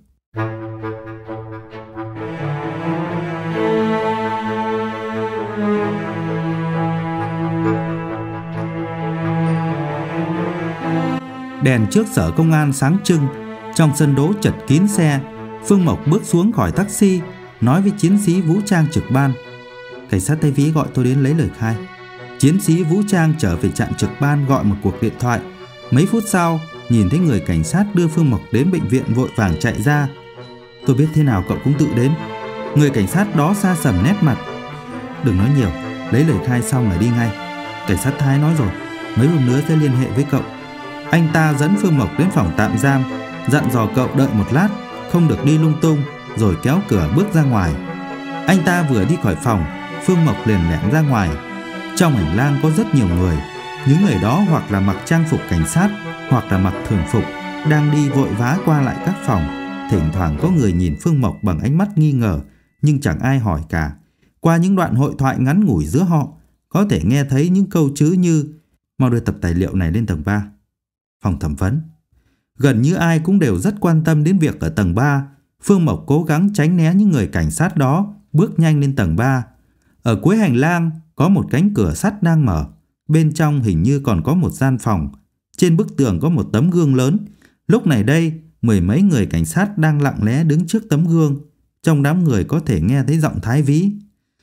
Đèn trước sở công an sáng trưng, trong sân đỗ chật kín xe. Phương Mộc bước xuống khỏi taxi, nói với chiến sĩ vũ trang trực ban: "Cảnh sát Thái Vĩ gọi tôi đến lấy lời khai." Chiến sĩ vũ trang trở về trạm trực ban gọi một cuộc điện thoại. Mấy phút sau, nhìn thấy người cảnh sát đưa Phương Mộc đến bệnh viện vội vàng chạy ra. "Tôi biết thế nào cậu cũng tự đến." Người cảnh sát đó sa sầm nét mặt. "Đừng nói nhiều, lấy lời khai xong là đi ngay. Cảnh sát Thái nói rồi, mấy hôm nữa sẽ liên hệ với cậu." Anh ta dẫn Phương Mộc đến phòng tạm giam, dặn dò cậu đợi một lát, không được đi lung tung, rồi kéo cửa bước ra ngoài. Anh ta vừa đi khỏi phòng, Phương Mộc liền lẻn ra ngoài. Trong hành lang có rất nhiều người. Những người đó hoặc là mặc trang phục cảnh sát, hoặc là mặc thường phục, đang đi vội vã qua lại các phòng. Thỉnh thoảng có người nhìn Phương Mộc bằng ánh mắt nghi ngờ, nhưng chẳng ai hỏi cả. Qua những đoạn hội thoại ngắn ngủi giữa họ, có thể nghe thấy những câu chữ như: "Mau đưa tập tài liệu này lên tầng ba." Phòng thẩm vấn. Gần như ai cũng đều rất quan tâm đến việc ở tầng ba. Phương Mộc cố gắng tránh né những người cảnh sát đó, bước nhanh lên tầng ba. Ở cuối hành lang có một cánh cửa sắt đang mở. Bên trong hình như còn có một gian phòng. Trên bức tường có một tấm gương lớn. Lúc này đây, mười mấy người cảnh sát đang lặng lẽ đứng trước tấm gương. Trong đám người có thể nghe thấy giọng Thái Vĩ.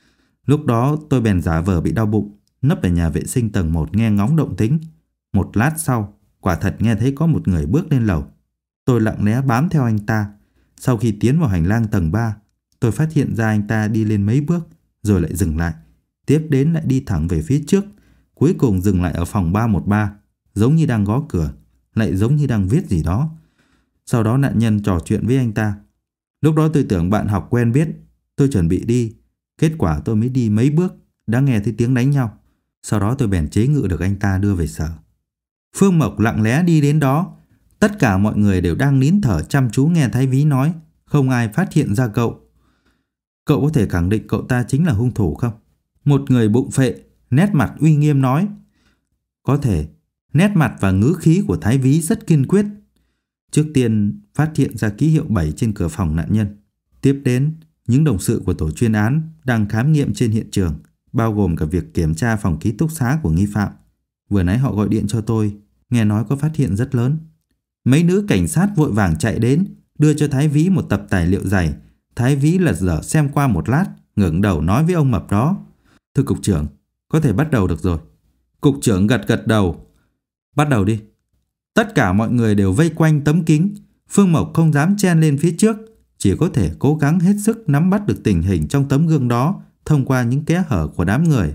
Lúc đó tôi bèn giả vờ bị đau bụng, nấp ở nhà vệ sinh tầng một nghe ngóng động tĩnh. Một lát sau, quả thật nghe thấy có một người bước lên lầu. Tôi lặng lẽ bám theo anh ta. Sau khi tiến vào hành lang tầng ba, tôi phát hiện ra anh ta đi lên mấy bước, rồi lại dừng lại. Tiếp đến lại đi thẳng về phía trước. Cuối cùng dừng lại ở phòng ba một ba, giống như đang gõ cửa, lại giống như đang viết gì đó. Sau đó nạn nhân trò chuyện với anh ta. Lúc đó tôi tưởng bạn học quen biết. Tôi chuẩn bị đi. Kết quả tôi mới đi mấy bước, đã nghe thấy tiếng đánh nhau. Sau đó tôi bèn chế ngự được anh ta đưa về sở. Phương Mộc lặng lẽ đi đến đó. Tất cả mọi người đều đang nín thở chăm chú nghe Thái Vĩ nói. Không ai phát hiện ra cậu. "Cậu có thể khẳng định cậu ta chính là hung thủ không?" Một người bụng phệ, nét mặt uy nghiêm nói. "Có thể." Nét mặt và ngữ khí của Thái Vĩ rất kiên quyết. Trước tiên phát hiện ra ký hiệu bảy trên cửa phòng nạn nhân. Tiếp đến, những đồng sự của tổ chuyên án đang khám nghiệm trên hiện trường, bao gồm cả việc kiểm tra phòng ký túc xá của nghi phạm. Vừa nãy họ gọi điện cho tôi, nghe nói có phát hiện rất lớn. Mấy nữ cảnh sát vội vàng chạy đến, đưa cho Thái Vĩ một tập tài liệu dày. Thái Vĩ lật dở xem qua một lát, ngẩng đầu nói với ông mập đó: "Thưa cục trưởng, có thể bắt đầu được rồi." Cục trưởng gật gật đầu. "Bắt đầu đi." Tất cả mọi người đều vây quanh tấm kính. Phương Mộc không dám chen lên phía trước, chỉ có thể cố gắng hết sức nắm bắt được tình hình trong tấm gương đó thông qua những kẽ hở của đám người.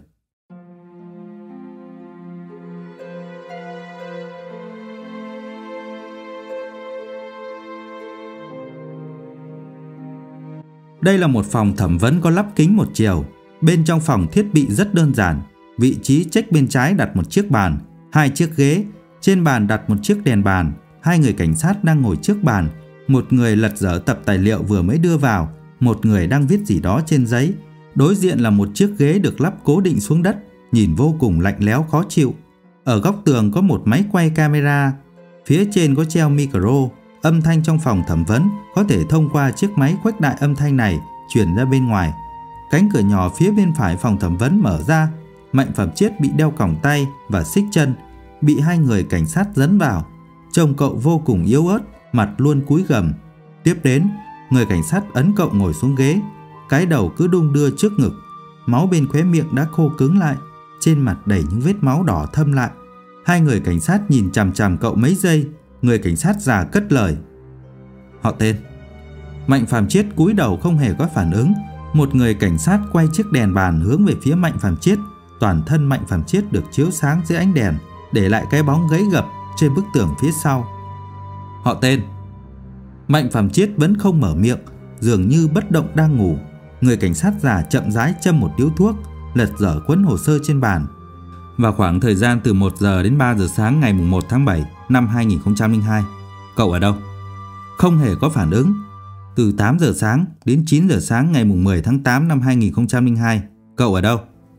Đây là một phòng thẩm vấn có lắp kính một chiều. Bên trong phòng thiết bị rất đơn giản. Vị trí check bên trái đặt một chiếc bàn, hai chiếc ghế. Trên bàn đặt một chiếc đèn bàn. Hai người cảnh sát đang ngồi trước bàn. Một người lật dở tập tài liệu vừa mới đưa vào. Một người đang viết gì đó trên giấy. Đối diện là một chiếc ghế được lắp cố định xuống đất, nhìn vô cùng lạnh lẽo khó chịu. Ở góc tường có một máy quay camera. Phía trên có treo micro. Âm thanh trong phòng thẩm vấn có thể thông qua chiếc máy khuếch đại âm thanh này truyền ra bên ngoài. Cánh cửa nhỏ phía bên phải phòng thẩm vấn mở ra. Mạnh Phẩm Chiết bị đeo còng tay và xích chân, bị hai người cảnh sát dẫn vào. Trông cậu vô cùng yếu ớt, mặt luôn cúi gằm. Tiếp đến, người cảnh sát ấn cậu ngồi xuống ghế. Cái đầu cứ đung đưa trước ngực. Máu bên khóe miệng đã khô cứng lại. Trên mặt đầy những vết máu đỏ thâm lại. Hai người cảnh sát nhìn chằm chằm cậu mấy giây. Người cảnh sát già cất lời: "Họ tên?" Mạnh Phàm Chiết cúi đầu không hề có phản ứng. Một người cảnh sát quay chiếc đèn bàn hướng về phía Mạnh Phàm Chiết. Toàn thân Mạnh Phàm Chiết được chiếu sáng dưới ánh đèn, để lại cái bóng gáy gập trên bức tường phía sau. "Họ tên?" Mạnh Phàm Chiết vẫn không mở miệng, dường như bất động đang ngủ. Người cảnh sát già chậm rãi châm một điếu thuốc, lật dở cuốn hồ sơ trên bàn. Vào khoảng thời gian từ một giờ đến ba giờ sáng ngày một tháng bảy năm hai nghìn không trăm lẻ hai, cậu ở đâu? Không hề có phản ứng. Từ tám giờ sáng đến chín giờ sáng ngày mười tháng tám năm hai nghìn không trăm lẻ hai, cậu ở đâu?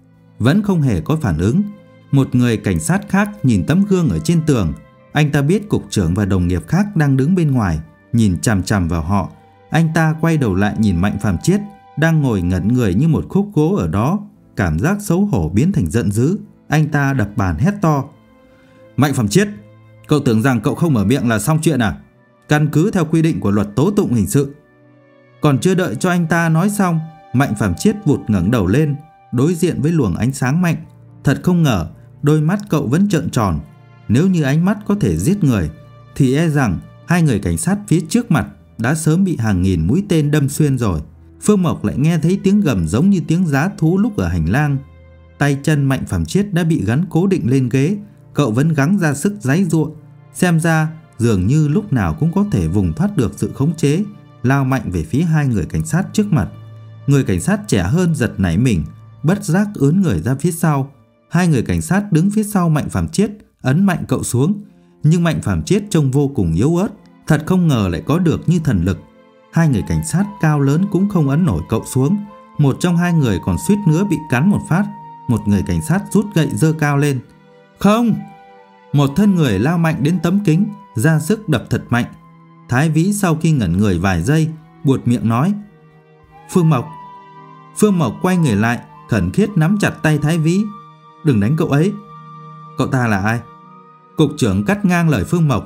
vẫn không hề có phản ứng. Một người cảnh sát khác nhìn tấm gương ở trên tường. Anh ta biết cục trưởng và đồng nghiệp khác đang đứng bên ngoài, nhìn chằm chằm vào họ. Anh ta quay đầu lại nhìn Mạnh Phàm Chiết đang ngồi ngẩn người như một khúc gỗ ở đó. Cảm giác xấu hổ biến thành giận dữ. Anh ta đập bàn hét to: Mạnh Phàm Chiết, cậu tưởng rằng cậu không mở miệng là xong chuyện à? Căn cứ theo quy định của luật tố tụng hình sự. Còn chưa đợi cho anh ta nói xong, Mạnh Phàm Chiết vụt ngẩng đầu lên, đối diện với luồng ánh sáng mạnh. Thật không ngờ, đôi mắt cậu vẫn trợn tròn. Nếu như ánh mắt có thể giết người, thì e rằng hai người cảnh sát phía trước mặt đã sớm bị hàng nghìn mũi tên đâm xuyên rồi. Phương Mộc lại nghe thấy tiếng gầm giống như tiếng giá thú lúc ở hành lang. Tay chân Mạnh Phàm Chiết đã bị gắn cố định lên ghế. Cậu vẫn gắng ra sức giãy giụa. Xem ra dường như lúc nào cũng có thể vùng thoát được sự khống chế, lao mạnh về phía hai người cảnh sát trước mặt. Người cảnh sát trẻ hơn giật nảy mình, bất giác ướn người ra phía sau. Hai người cảnh sát đứng phía sau Mạnh Phàm Chiết ấn mạnh cậu xuống. Nhưng Mạnh Phàm Chiết trông vô cùng yếu ớt. Thật không ngờ lại có được như thần lực. Hai người cảnh sát cao lớn cũng không ấn nổi cậu xuống. Một trong hai người còn suýt nữa bị cắn một phát. Một người cảnh sát rút gậy giơ cao lên. Không! Một thân người lao mạnh đến tấm kính, ra sức đập thật mạnh. Thái Vĩ sau khi ngẩn người vài giây, buột miệng nói: Phương Mộc. Phương Mộc quay người lại, khẩn khiết nắm chặt tay Thái Vĩ. Đừng đánh cậu ấy. Cậu ta là ai? Cục trưởng cắt ngang lời Phương Mộc.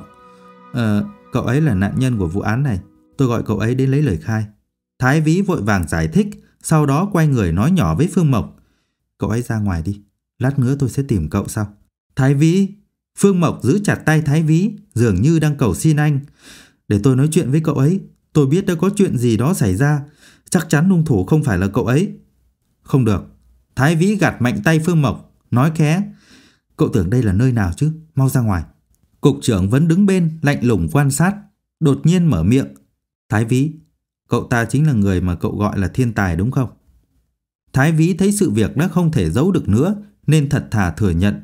Ờ, cậu ấy là nạn nhân của vụ án này. Tôi gọi cậu ấy đến lấy lời khai. Thái Vĩ vội vàng giải thích, sau đó quay người nói nhỏ với Phương Mộc: Cậu ấy ra ngoài đi, lát nữa tôi sẽ tìm cậu sau. Thái Vĩ. Phương Mộc giữ chặt tay Thái Vĩ, dường như đang cầu xin anh: Để tôi nói chuyện với cậu ấy. Tôi biết đã có chuyện gì đó xảy ra. Chắc chắn hung thủ không phải là cậu ấy. Không được. Thái Vĩ gạt mạnh tay Phương Mộc, nói khẽ: Cậu tưởng đây là nơi nào chứ, mau ra ngoài. Cục trưởng vẫn đứng bên lạnh lùng quan sát, đột nhiên mở miệng: Thái Vĩ, cậu ta chính là người mà cậu gọi là thiên tài đúng không? Thái Vĩ thấy sự việc đã không thể giấu được nữa, nên thật thà thừa nhận: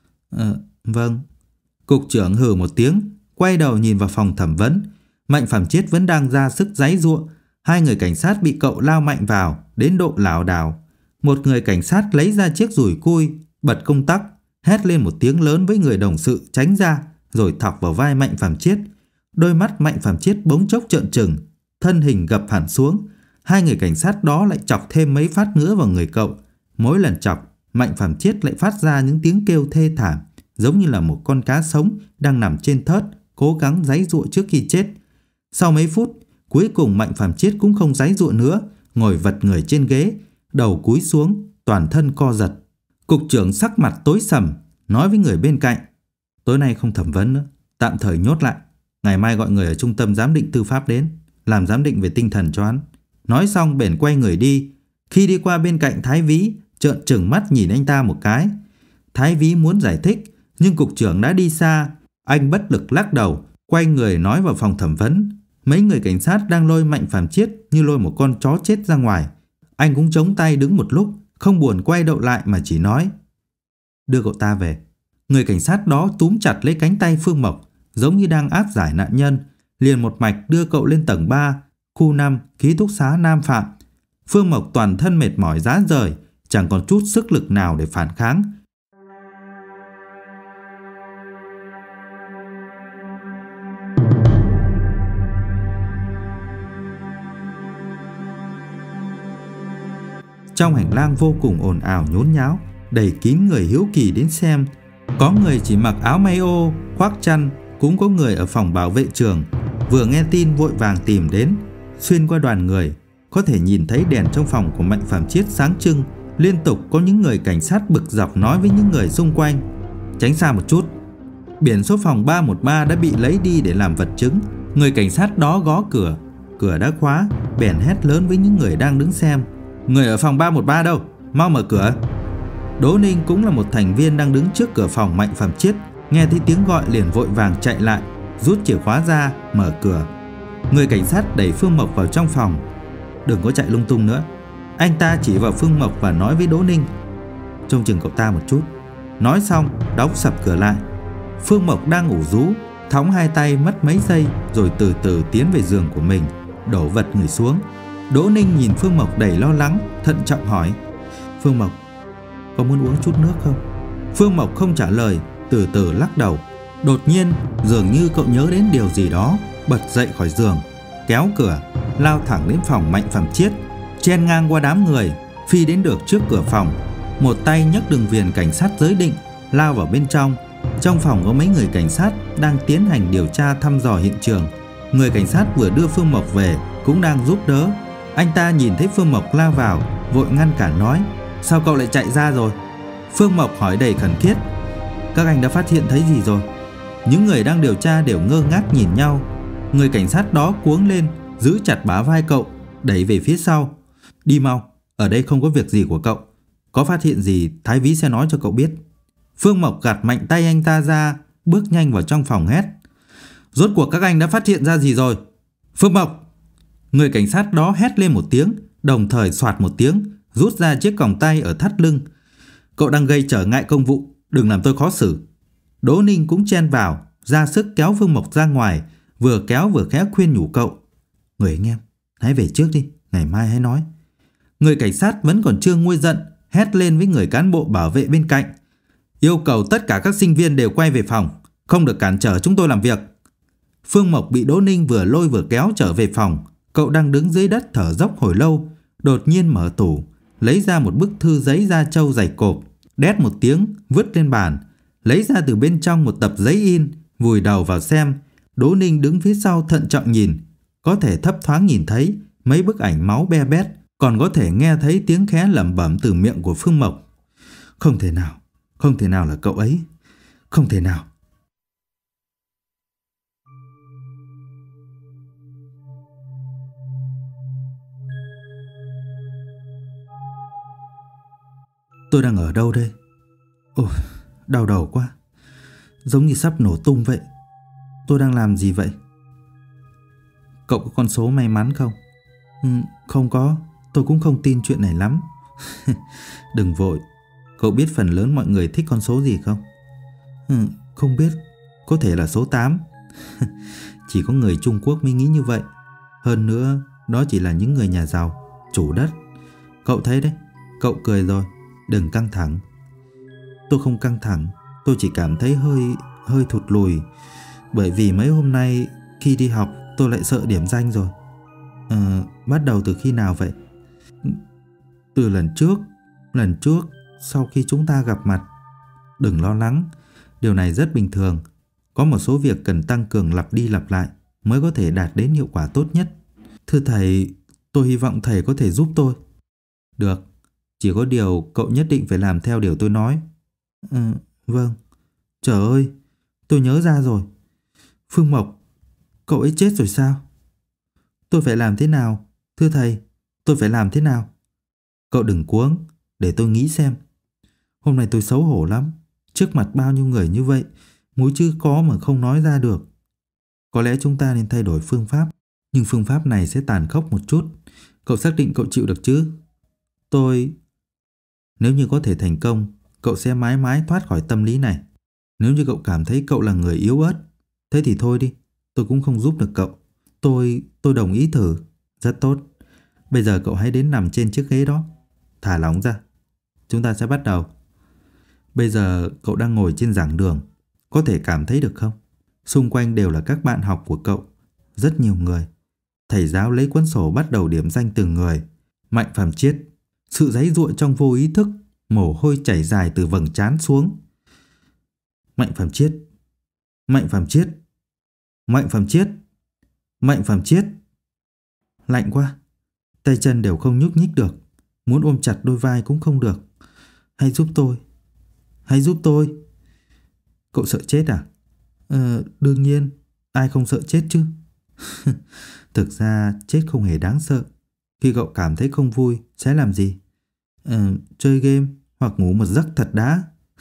Ờ, vâng. Cục trưởng hừ một tiếng, quay đầu nhìn vào phòng thẩm vấn. Mạnh Phàm Chiết vẫn đang ra sức giãy giụa. Hai người cảnh sát bị cậu lao mạnh vào đến độ lảo đảo. Một người cảnh sát lấy ra chiếc dùi cui, bật công tắc, hét lên một tiếng lớn với người đồng sự tránh ra, rồi thọc vào vai Mạnh Phàm Chiết. Đôi mắt Mạnh Phàm Chiết bỗng chốc trợn trừng, thân hình gập hẳn xuống. Hai người cảnh sát đó lại chọc thêm mấy phát nữa vào người cậu. Mỗi lần chọc, Mạnh Phàm Chiết lại phát ra những tiếng kêu thê thảm, giống như là một con cá sống đang nằm trên thớt, cố gắng giãy giụa trước khi chết. Sau mấy phút, cuối cùng Mạnh Phàm Chiết cũng không giãy giụa nữa, ngồi vật người trên ghế, đầu cúi xuống, toàn thân co giật. Cục trưởng sắc mặt tối sầm, nói với người bên cạnh: Tối nay không thẩm vấn nữa, tạm thời nhốt lại. Ngày mai gọi người ở trung tâm giám định tư pháp đến, làm giám định về tinh thần cho hắn. Nói xong bèn quay người đi. Khi đi qua bên cạnh Thái Vĩ, trợn trừng mắt nhìn anh ta một cái. Thái Vĩ muốn giải thích, nhưng cục trưởng đã đi xa. Anh bất lực lắc đầu, quay người nói vào phòng thẩm vấn. Mấy người cảnh sát đang lôi Mạnh Phàm Chiết như lôi một con chó chết ra ngoài. Anh cũng chống tay đứng một lúc, không buồn quay đầu lại mà chỉ nói: Đưa cậu ta về. Người cảnh sát đó túm chặt lấy cánh tay Phương Mộc, giống như đang áp giải nạn nhân, liền một mạch đưa cậu lên tầng ba, khu năm, ký túc xá Nam Phạm. Phương Mộc toàn thân mệt mỏi rã rời, chẳng còn chút sức lực nào để phản kháng. Trong hành lang vô cùng ồn ào nhốn nháo, đầy kín người hiếu kỳ đến xem. Có người chỉ mặc áo may ô, khoác chăn, cũng có người ở phòng bảo vệ trường. Vừa nghe tin vội vàng tìm đến. Xuyên qua đoàn người, có thể nhìn thấy đèn trong phòng của Mạnh Phàm Chiết sáng trưng. Liên tục có những người cảnh sát bực dọc nói với những người xung quanh: Tránh xa một chút. Biển số phòng ba một ba đã bị lấy đi để làm vật chứng. Người cảnh sát đó gõ cửa, cửa đã khóa, bèn hét lớn với những người đang đứng xem: Người ở phòng ba một ba đâu? Mau mở cửa. Đỗ Ninh cũng là một thành viên đang đứng trước cửa phòng Mạnh Phàm Chiết, nghe thấy tiếng gọi liền vội vàng chạy lại, rút chìa khóa ra, mở cửa. Người cảnh sát đẩy Phương Mộc vào trong phòng. Đừng có chạy lung tung nữa. Anh ta chỉ vào Phương Mộc và nói với Đỗ Ninh: Trông chừng cậu ta một chút. Nói xong đóng sập cửa lại. Phương Mộc đang ngủ rú, thõng hai tay mất mấy giây, rồi từ từ tiến về giường của mình, đổ vật người xuống. Đỗ Ninh nhìn Phương Mộc đầy lo lắng, thận trọng hỏi: Phương Mộc, có muốn uống chút nước không? Phương Mộc không trả lời, từ từ lắc đầu. Đột nhiên, dường như cậu nhớ đến điều gì đó, bật dậy khỏi giường, kéo cửa, lao thẳng đến phòng Mạnh Phạm Chiết, chen ngang qua đám người, phi đến được trước cửa phòng. Một tay nhấc đường viền cảnh sát giới định, lao vào bên trong. Trong phòng có mấy người cảnh sát đang tiến hành điều tra thăm dò hiện trường. Người cảnh sát vừa đưa Phương Mộc về cũng đang giúp đỡ. Anh ta nhìn thấy Phương Mộc lao vào, vội ngăn cản nói: "Sao cậu lại chạy ra rồi?" Phương Mộc hỏi đầy khẩn thiết: "Các anh đã phát hiện thấy gì rồi?" Những người đang điều tra đều ngơ ngác nhìn nhau. Người cảnh sát đó cuống lên, giữ chặt bả vai cậu, đẩy về phía sau: "Đi mau, ở đây không có việc gì của cậu. Có phát hiện gì Thái Vĩ sẽ nói cho cậu biết." Phương Mộc gạt mạnh tay anh ta ra, bước nhanh vào trong phòng hét: "Rốt cuộc các anh đã phát hiện ra gì rồi?" "Phương Mộc!" Người cảnh sát đó hét lên một tiếng, đồng thời soạt một tiếng, rút ra chiếc còng tay ở thắt lưng. "Cậu đang gây trở ngại công vụ, đừng làm tôi khó xử." Đỗ Ninh cũng chen vào, ra sức kéo Phương Mộc ra ngoài, vừa kéo vừa khẽ khuyên nhủ cậu: "Người anh em, hãy về trước đi, ngày mai hãy nói." Người cảnh sát vẫn còn chưa nguôi giận, hét lên với người cán bộ bảo vệ bên cạnh: "Yêu cầu tất cả các sinh viên đều quay về phòng, không được cản trở chúng tôi làm việc." Phương Mộc bị Đỗ Ninh vừa lôi vừa kéo trở về phòng. Cậu đang đứng dưới đất thở dốc hồi lâu, đột nhiên mở tủ, lấy ra một bức thư giấy da trâu dày cộp, đét một tiếng vứt lên bàn, lấy ra từ bên trong một tập giấy in, vùi đầu vào xem. Đỗ Ninh đứng phía sau thận trọng nhìn, có thể thấp thoáng nhìn thấy mấy bức ảnh máu be bét, còn có thể nghe thấy tiếng khẽ lẩm bẩm từ miệng của Phương Mộc: "Không thể nào, không thể nào là cậu ấy, không thể nào." Tôi đang ở đâu đây? Ôi, đau đầu quá, giống như sắp nổ tung vậy. Tôi đang làm gì vậy? Cậu có con số may mắn không? Ừ, không có, tôi cũng không tin chuyện này lắm. Đừng vội, cậu biết phần lớn mọi người thích con số gì không? Ừ, không biết, có thể là số tám. Chỉ có người Trung Quốc mới nghĩ như vậy. Hơn nữa, đó chỉ là những người nhà giàu, chủ đất. Cậu thấy đấy, cậu cười rồi, đừng căng thẳng. Tôi không căng thẳng, tôi chỉ cảm thấy hơi hơi thụt lùi, bởi vì mấy hôm nay khi đi học tôi lại sợ điểm danh rồi. Ờ, bắt đầu từ khi nào vậy? Từ lần trước, lần trước sau khi chúng ta gặp mặt. Đừng lo lắng, điều này rất bình thường. Có một số việc cần tăng cường lặp đi lặp lại mới có thể đạt đến hiệu quả tốt nhất. Thưa thầy, tôi hy vọng thầy có thể giúp tôi. Được, chỉ có điều cậu nhất định phải làm theo điều tôi nói. Ừ, vâng. Trời ơi, tôi nhớ ra rồi. Phương Mộc, cậu ấy chết rồi sao? Tôi phải làm thế nào? Thưa thầy, tôi phải làm thế nào? Cậu đừng cuống, để tôi nghĩ xem. Hôm nay tôi xấu hổ lắm. Trước mặt bao nhiêu người như vậy, mũi chữ có mà không nói ra được. Có lẽ chúng ta nên thay đổi phương pháp, nhưng phương pháp này sẽ tàn khốc một chút. Cậu xác định cậu chịu được chứ? Tôi... Nếu như có thể thành công, cậu sẽ mãi mãi thoát khỏi tâm lý này. Nếu như cậu cảm thấy cậu là người yếu ớt, thế thì thôi đi, tôi cũng không giúp được cậu. Tôi... tôi đồng ý thử. Rất tốt. Bây giờ cậu hãy đến nằm trên chiếc ghế đó. Thả lỏng ra. Chúng ta sẽ bắt đầu. Bây giờ cậu đang ngồi trên giảng đường, có thể cảm thấy được không? Xung quanh đều là các bạn học của cậu, rất nhiều người. Thầy giáo lấy cuốn sổ bắt đầu điểm danh từng người. Mạnh Phạm Chiết, sự giãy giụa trong vô ý thức, mồ hôi chảy dài từ vầng trán xuống. Mạnh Phạm Chiết, Mạnh Phạm Chiết, Mạnh Phạm Chiết, Mạnh Phạm Chiết. Lạnh quá, tay chân đều không nhúc nhích được, muốn ôm chặt đôi vai cũng không được. Hãy giúp tôi, hãy giúp tôi. Cậu sợ chết à? Ờ, đương nhiên, ai không sợ chết chứ. Thực ra chết không hề đáng sợ. Khi cậu cảm thấy không vui, sẽ làm gì? Ờ, chơi game hoặc ngủ một giấc thật đã.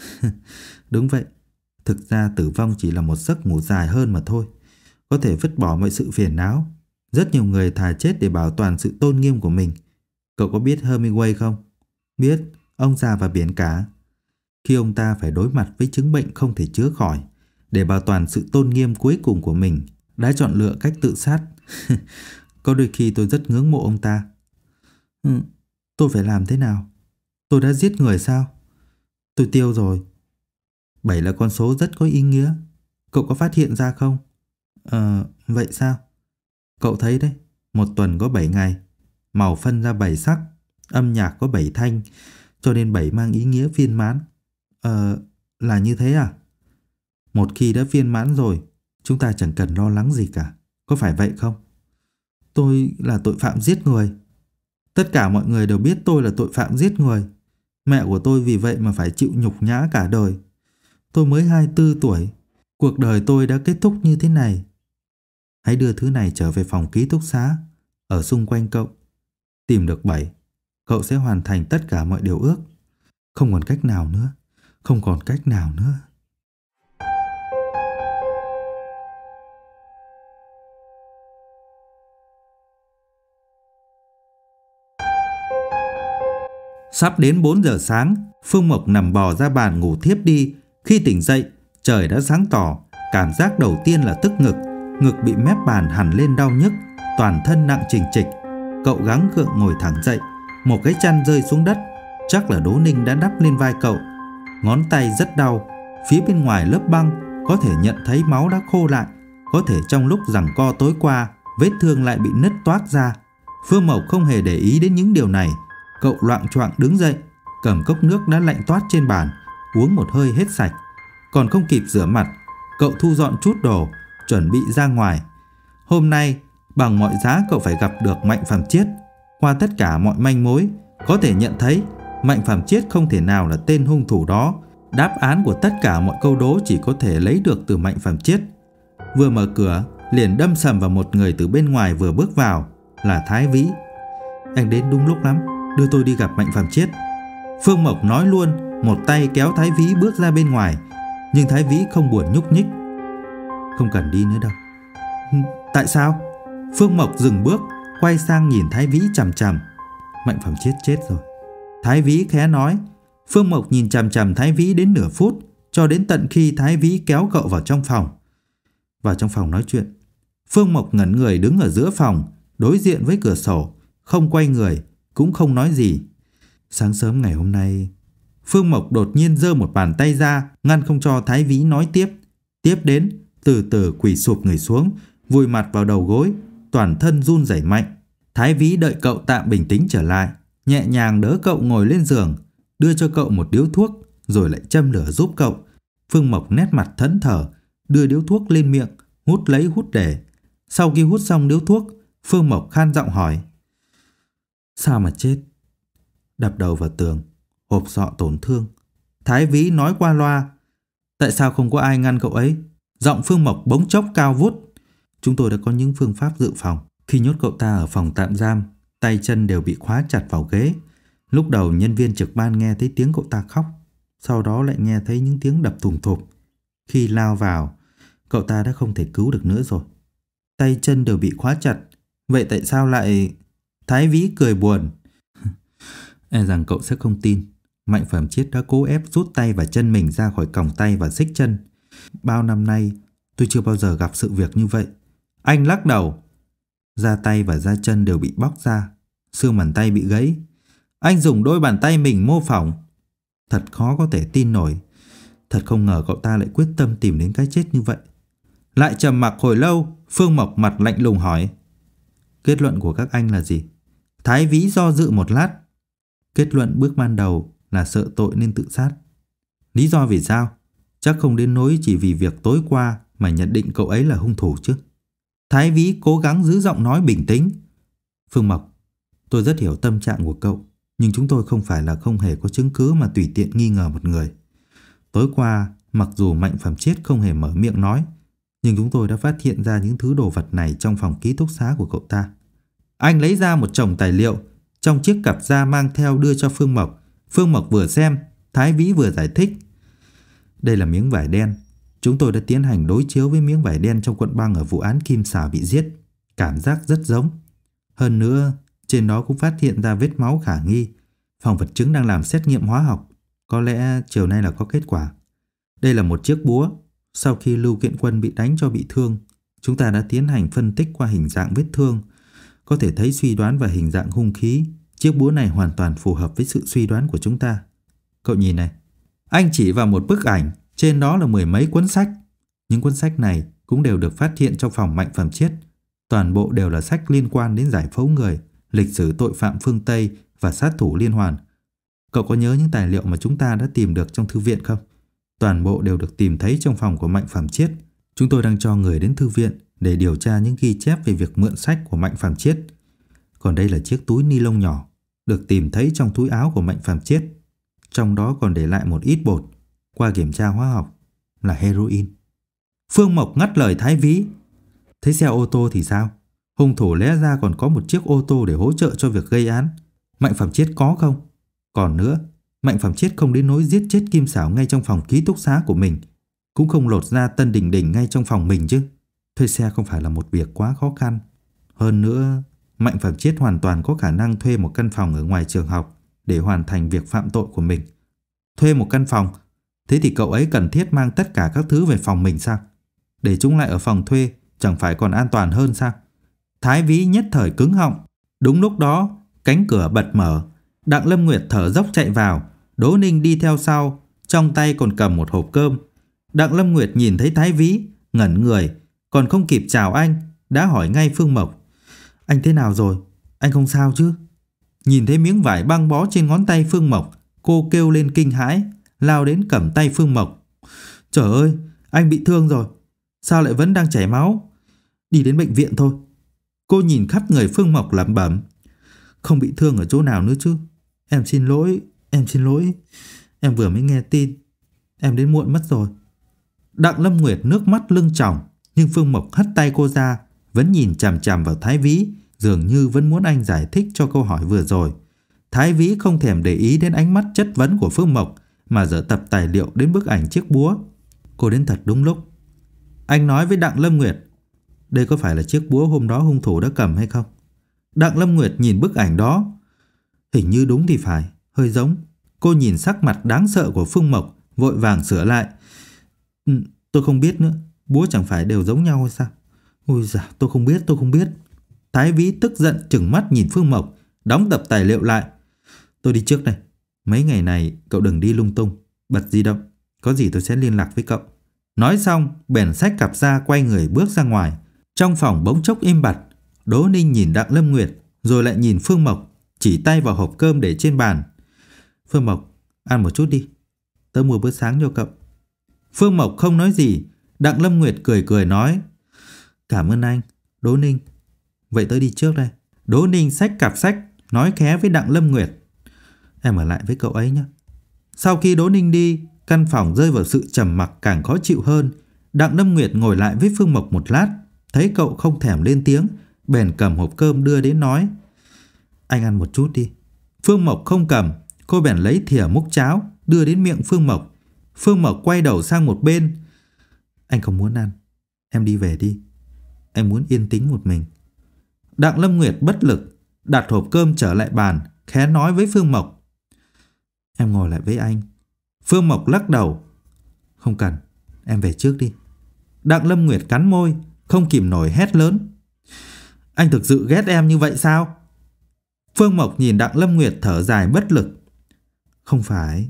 Đúng vậy, thực ra tử vong chỉ là một giấc ngủ dài hơn mà thôi. Có thể vứt bỏ mọi sự phiền não. Rất nhiều người thà chết để bảo toàn sự tôn nghiêm của mình. Cậu có biết Hemingway không? Biết, ông già và biển cả. Khi ông ta phải đối mặt với chứng bệnh không thể chữa khỏi, để bảo toàn sự tôn nghiêm cuối cùng của mình, đã chọn lựa cách tự sát. Có đôi khi tôi rất ngưỡng mộ ông ta. Ừ, tôi phải làm thế nào? Tôi đã giết người sao? Tôi tiêu rồi. Bảy là con số rất có ý nghĩa. Cậu có phát hiện ra không? Ờ, vậy sao? Cậu thấy đấy, một tuần có bảy ngày, màu phân ra bảy sắc, âm nhạc có bảy thanh, cho nên bảy mang ý nghĩa viên mãn. Ờ, là như thế à? Một khi đã viên mãn rồi, chúng ta chẳng cần lo lắng gì cả. Có phải vậy không? Tôi là tội phạm giết người. Tất cả mọi người đều biết tôi là tội phạm giết người. Mẹ của tôi vì vậy mà phải chịu nhục nhã cả đời. Tôi mới hai mươi tư tuổi. Cuộc đời tôi đã kết thúc như thế này. Hãy đưa thứ này trở về phòng ký túc xá. Ở xung quanh cậu. Tìm được bảy, cậu sẽ hoàn thành tất cả mọi điều ước. Không còn cách nào nữa. Không còn cách nào nữa. Sắp đến bốn giờ sáng, Phương Mộc nằm bò ra bàn ngủ thiếp đi. Khi tỉnh dậy, trời đã sáng tỏ. Cảm giác đầu tiên là tức ngực. Ngực bị mép bàn hằn lên đau nhức, toàn thân nặng chình chịch. Cậu gắng gượng ngồi thẳng dậy. Một cái chăn rơi xuống đất. Chắc là Đỗ Ninh đã đắp lên vai cậu. Ngón tay rất đau. Phía bên ngoài lớp băng có thể nhận thấy máu đã khô lại. Có thể trong lúc giằng co tối qua, vết thương lại bị nứt toác ra. Phương Mộc không hề để ý đến những điều này. Cậu loạng choạng đứng dậy, cầm cốc nước đã lạnh toát trên bàn, uống một hơi hết sạch. Còn không kịp rửa mặt, cậu thu dọn chút đồ, chuẩn bị ra ngoài. Hôm nay, bằng mọi giá cậu phải gặp được Mạnh Phàm Chiết. Qua tất cả mọi manh mối, có thể nhận thấy Mạnh Phàm Chiết không thể nào là tên hung thủ đó. Đáp án của tất cả mọi câu đố chỉ có thể lấy được từ Mạnh Phàm Chiết. Vừa mở cửa, liền đâm sầm vào một người từ bên ngoài vừa bước vào, là Thái Vĩ. Anh đến đúng lúc lắm, đưa tôi đi gặp Mạnh Phàm Chiết. Phương Mộc nói luôn, một tay kéo Thái Vĩ bước ra bên ngoài. Nhưng Thái Vĩ không buồn nhúc nhích. Không cần đi nữa đâu. Tại sao? Phương Mộc dừng bước, quay sang nhìn Thái Vĩ chằm chằm. Mạnh Phàm Chiết chết rồi, Thái Vĩ khẽ nói. Phương Mộc nhìn chằm chằm Thái Vĩ đến nửa phút, cho đến tận khi Thái Vĩ kéo cậu vào trong phòng. Vào trong phòng nói chuyện. Phương Mộc ngẩn người đứng ở giữa phòng, đối diện với cửa sổ, không quay người, cũng không nói gì. Sáng sớm ngày hôm nay, Phương Mộc đột nhiên giơ một bàn tay ra, ngăn không cho Thái Vĩ nói tiếp. Tiếp đến, từ từ quỳ sụp người xuống, vùi mặt vào đầu gối, toàn thân run rẩy mạnh. Thái Vĩ đợi cậu tạm bình tĩnh trở lại, nhẹ nhàng đỡ cậu ngồi lên giường, đưa cho cậu một điếu thuốc, rồi lại châm lửa giúp cậu. Phương Mộc nét mặt thẫn thờ, đưa điếu thuốc lên miệng, hút lấy hút để. Sau khi hút xong điếu thuốc, Phương Mộc khan giọng hỏi. Sao mà chết? Đập đầu vào tường, hộp sọ tổn thương. Thái Vĩ nói qua loa. Tại sao không có ai ngăn cậu ấy? Giọng Phương Mộc bỗng chốc cao vút. Chúng tôi đã có những phương pháp dự phòng. Khi nhốt cậu ta ở phòng tạm giam, tay chân đều bị khóa chặt vào ghế. Lúc đầu nhân viên trực ban nghe thấy tiếng cậu ta khóc, sau đó lại nghe thấy những tiếng đập thùng thụp. Khi lao vào, cậu ta đã không thể cứu được nữa rồi. Tay chân đều bị khóa chặt. Vậy tại sao lại... Thái Vĩ cười buồn. E rằng cậu sẽ không tin. Mạnh Phàm Chiết đã cố ép rút tay và chân mình ra khỏi còng tay và xích chân. Bao năm nay tôi chưa bao giờ gặp sự việc như vậy. Anh lắc đầu. Da tay và da chân đều bị bóc ra, xương bàn tay bị gãy. Anh dùng đôi bàn tay mình mô phỏng. Thật khó có thể tin nổi. Thật không ngờ cậu ta lại quyết tâm tìm đến cái chết như vậy. Lại trầm mặc hồi lâu, Phương Mộc mặt lạnh lùng hỏi. Kết luận của các anh là gì? Thái Vĩ do dự một lát. Kết luận bước ban đầu là sợ tội nên tự sát. Lý do vì sao? Chắc không đến nỗi chỉ vì việc tối qua mà nhận định cậu ấy là hung thủ chứ. Thái Vĩ cố gắng giữ giọng nói bình tĩnh. Phương Mộc, tôi rất hiểu tâm trạng của cậu, nhưng chúng tôi không phải là không hề có chứng cứ mà tùy tiện nghi ngờ một người. Tối qua, mặc dù Mạnh Phàm Chiết không hề mở miệng nói, nhưng chúng tôi đã phát hiện ra những thứ đồ vật này trong phòng ký túc xá của cậu ta. Anh lấy ra một chồng tài liệu trong chiếc cặp da mang theo đưa cho Phương Mộc. Phương Mộc vừa xem, Thái Vĩ vừa giải thích. Đây là miếng vải đen. Chúng tôi đã tiến hành đối chiếu với miếng vải đen trong cuộn băng ở vụ án Kim Xảo bị giết. Cảm giác rất giống. Hơn nữa, trên đó cũng phát hiện ra vết máu khả nghi. Phòng vật chứng đang làm xét nghiệm hóa học. Có lẽ chiều nay là có kết quả. Đây là một chiếc búa. Sau khi Lưu Kiện Quân bị đánh cho bị thương, chúng ta đã tiến hành phân tích qua hình dạng vết thương. Có thể thấy suy đoán và hình dạng hung khí. Chiếc búa này hoàn toàn phù hợp với sự suy đoán của chúng ta. Cậu nhìn này. Anh chỉ vào một bức ảnh, trên đó là mười mấy cuốn sách. Những cuốn sách này cũng đều được phát hiện trong phòng Mạnh Phẩm Chiết. Toàn bộ đều là sách liên quan đến giải phẫu người, lịch sử tội phạm phương Tây và sát thủ liên hoàn. Cậu có nhớ những tài liệu mà chúng ta đã tìm được trong thư viện không? Toàn bộ đều được tìm thấy trong phòng của Mạnh Phẩm Chiết. Chúng tôi đang cho người đến thư viện để điều tra những ghi chép về việc mượn sách của Mạnh Phẩm Chiết. Còn đây là chiếc túi ni lông nhỏ được tìm thấy trong túi áo của Mạnh Phẩm Chiết. Trong đó còn để lại một ít bột, qua kiểm tra hóa học là heroin. Phương Mộc ngắt lời Thái Vĩ. Thế xe ô tô thì sao? Hung thủ lẽ ra còn có một chiếc ô tô để hỗ trợ cho việc gây án. Mạnh Phẩm Chiết có không? Còn nữa, Mạnh Phẩm Chiết không đến nỗi giết chết Kim Xảo ngay trong phòng ký túc xá của mình, cũng không lột ra Tân Đình Đình ngay trong phòng mình chứ. Thuê xe không phải là một việc quá khó khăn. Hơn nữa, Mạnh Phẩm Chiết hoàn toàn có khả năng thuê một căn phòng ở ngoài trường học để hoàn thành việc phạm tội của mình. Thuê một căn phòng? Thế thì cậu ấy cần thiết mang tất cả các thứ về phòng mình sao? Để chúng lại ở phòng thuê chẳng phải còn an toàn hơn sao? Thái Vĩ nhất thời cứng họng. Đúng lúc đó, cánh cửa bật mở. Đặng Lâm Nguyệt thở dốc chạy vào. Đỗ Ninh đi theo sau, trong tay còn cầm một hộp cơm. Đặng Lâm Nguyệt nhìn thấy Thái Vĩ, ngẩn người, còn không kịp chào anh, đã hỏi ngay Phương Mộc. Anh thế nào rồi? Anh không sao chứ? Nhìn thấy miếng vải băng bó trên ngón tay Phương Mộc, cô kêu lên kinh hãi, lao đến cầm tay Phương Mộc. Trời ơi, anh bị thương rồi. Sao lại vẫn đang chảy máu? Đi đến bệnh viện thôi. Cô nhìn khắp người Phương Mộc lẩm bẩm. Không bị thương ở chỗ nào nữa chứ? Em xin lỗi, em xin lỗi. Em vừa mới nghe tin. Em đến muộn mất rồi. Đặng Lâm Nguyệt nước mắt lưng tròng, nhưng Phương Mộc hất tay cô ra, vẫn nhìn chằm chằm vào Thái Vĩ, dường như vẫn muốn anh giải thích cho câu hỏi vừa rồi. Thái Vĩ không thèm để ý đến ánh mắt chất vấn của Phương Mộc, mà dở tập tài liệu đến bức ảnh chiếc búa. Cô đến thật đúng lúc. Anh nói với Đặng Lâm Nguyệt, đây có phải là chiếc búa hôm đó hung thủ đã cầm hay không? Đặng Lâm Nguyệt nhìn bức ảnh đó. Hình như đúng thì phải, hơi giống. Cô nhìn sắc mặt đáng sợ của Phương Mộc, vội vàng sửa lại. Ừ, tôi không biết nữa, búa chẳng phải đều giống nhau hay sao? Ôi dạ, tôi không biết, tôi không biết. Thái Vĩ tức giận trừng mắt nhìn Phương Mộc, đóng tập tài liệu lại. Tôi đi trước này. Mấy ngày này cậu đừng đi lung tung, bật di động. Có gì tôi sẽ liên lạc với cậu. Nói xong, bèn xách cặp ra quay người bước ra ngoài. Trong phòng bỗng chốc im bặt. Đỗ Ninh nhìn Đặng Lâm Nguyệt, rồi lại nhìn Phương Mộc, chỉ tay vào hộp cơm để trên bàn. Phương Mộc, ăn một chút đi. Tớ mua bữa sáng cho cậu. Phương Mộc không nói gì. Đặng Lâm Nguyệt cười cười nói. Cảm ơn anh, Đỗ Ninh. Vậy tớ đi trước đây. Đỗ Ninh xách cặp sách, nói khẽ với Đặng Lâm Nguyệt. Em ở lại với cậu ấy nhé. Sau khi Đỗ Ninh đi, căn phòng rơi vào sự trầm mặc càng khó chịu hơn. Đặng Lâm Nguyệt ngồi lại với Phương Mộc một lát, thấy cậu không thèm lên tiếng, bèn cầm hộp cơm đưa đến nói. Anh ăn một chút đi. Phương Mộc không cầm, cô bèn lấy thìa múc cháo, đưa đến miệng Phương Mộc. Phương Mộc quay đầu sang một bên. Anh không muốn ăn, em đi về đi. Em muốn yên tĩnh một mình. Đặng Lâm Nguyệt bất lực, đặt hộp cơm trở lại bàn, khẽ nói với Phương Mộc. Em ngồi lại với anh. Phương Mộc lắc đầu. Không cần, em về trước đi. Đặng Lâm Nguyệt cắn môi, không kìm nổi hét lớn. Anh thực sự ghét em như vậy sao? Phương Mộc nhìn Đặng Lâm Nguyệt thở dài bất lực. Không phải.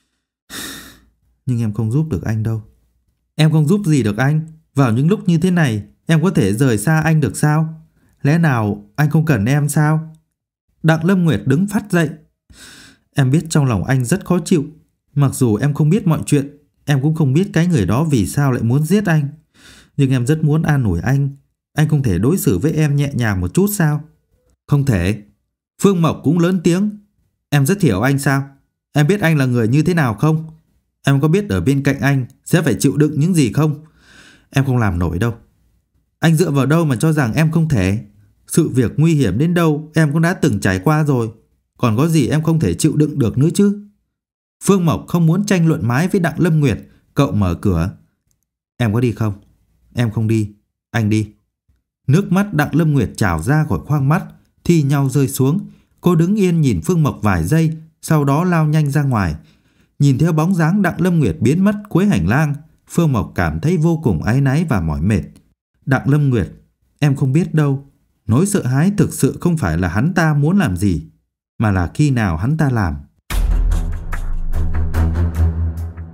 Nhưng em không giúp được anh đâu. Em không giúp gì được anh. Vào những lúc như thế này, em có thể rời xa anh được sao? Lẽ nào anh không cần em sao? Đặng Lâm Nguyệt đứng phắt dậy. Em biết trong lòng anh rất khó chịu. Mặc dù em không biết mọi chuyện, em cũng không biết cái người đó vì sao lại muốn giết anh. Nhưng em rất muốn an ủi anh. Anh không thể đối xử với em nhẹ nhàng một chút sao? Không thể. Phương Mộc cũng lớn tiếng. Em rất hiểu anh sao? Em biết anh là người như thế nào không? Em có biết ở bên cạnh anh sẽ phải chịu đựng những gì không? Em không làm nổi đâu. Anh dựa vào đâu mà cho rằng em không thể? Sự việc nguy hiểm đến đâu em cũng đã từng trải qua rồi. Còn có gì em không thể chịu đựng được nữa chứ? Phương Mộc không muốn tranh luận mãi với Đặng Lâm Nguyệt. Cậu mở cửa. Em có đi không? Em không đi. Anh đi. Nước mắt Đặng Lâm Nguyệt trào ra khỏi khoang mắt, thi nhau rơi xuống. Cô đứng yên nhìn Phương Mộc vài giây, sau đó lao nhanh ra ngoài. Nhìn theo bóng dáng Đặng Lâm Nguyệt biến mất cuối hành lang, Phương Mộc cảm thấy vô cùng áy náy và mỏi mệt. Đặng Lâm Nguyệt, em không biết đâu. Nỗi sợ hãi thực sự không phải là hắn ta muốn làm gì, mà là khi nào hắn ta làm.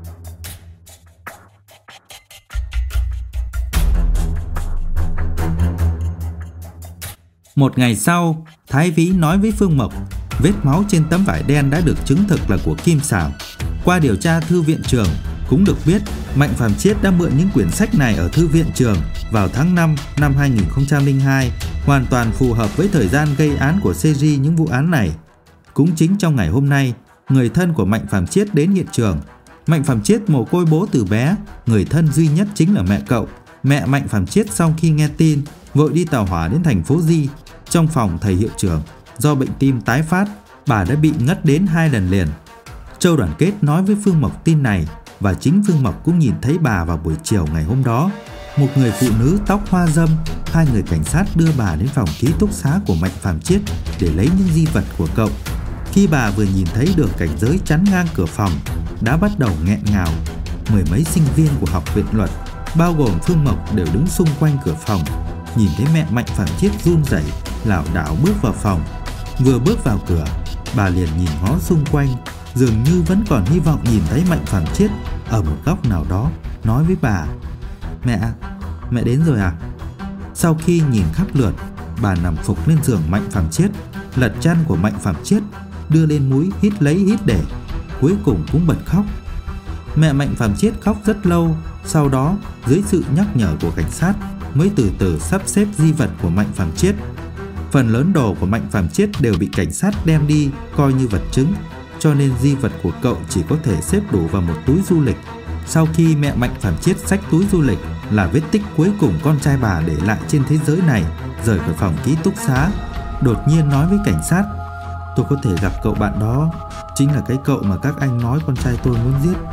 Một ngày sau, Thái Vĩ nói với Phương Mộc, vết máu trên tấm vải đen đã được chứng thực là của Kim Xảo. Qua điều tra thư viện trường, cũng được biết Mạnh Phàm Chiết đã mượn những quyển sách này ở thư viện trường vào tháng năm năm hai nghìn không trăm lẻ hai, hoàn toàn phù hợp với thời gian gây án của series những vụ án này. Cũng chính trong ngày hôm nay, người thân của Mạnh Phàm Chiết đến hiện trường. Mạnh Phàm Chiết mồ côi bố từ bé, người thân duy nhất chính là mẹ cậu. Mẹ Mạnh Phàm Chiết sau khi nghe tin, vội đi tàu hỏa đến thành phố Di. Trong phòng thầy hiệu trưởng, do bệnh tim tái phát, bà đã bị ngất đến hai lần liền. Châu Đoàn Kết nói với Phương Mộc tin này, và chính Phương Mộc cũng nhìn thấy bà vào buổi chiều ngày hôm đó. Một người phụ nữ tóc hoa râm, hai người cảnh sát đưa bà đến phòng ký túc xá của Mạnh Phàm Chiết để lấy những di vật của cậu. Khi bà vừa nhìn thấy được cảnh giới chắn ngang cửa phòng, đã bắt đầu nghẹn ngào. Mười mấy sinh viên của học viện luật, bao gồm Phương Mộc, đều đứng xung quanh cửa phòng. Nhìn thấy mẹ Mạnh Phàm Chiết run rẩy, lảo đảo bước vào phòng. Vừa bước vào cửa, bà liền nhìn ngó xung quanh, dường như vẫn còn hy vọng nhìn thấy Mạnh Phàm Chiết ở một góc nào đó, nói với bà: Mẹ, mẹ đến rồi à? Sau khi nhìn khắp lượt, bà nằm phục lên giường Mạnh Phàm Chiết, lật chăn của Mạnh Phàm Chiết, đưa lên mũi hít lấy hít để, cuối cùng cũng bật khóc. Mẹ Mạnh Phàm Chiết khóc rất lâu, sau đó dưới sự nhắc nhở của cảnh sát mới từ từ sắp xếp di vật của Mạnh Phàm Chiết. Phần lớn đồ của Mạnh Phàm Chiết đều bị cảnh sát đem đi coi như vật chứng, cho nên di vật của cậu chỉ có thể xếp đủ vào một túi du lịch. Sau khi mẹ Mạnh Phàm Chiết xách túi du lịch là vết tích cuối cùng con trai bà để lại trên thế giới này, rời khỏi phòng ký túc xá, đột nhiên nói với cảnh sát: Tôi có thể gặp cậu bạn đó, chính là cái cậu mà các anh nói con trai tôi muốn giết.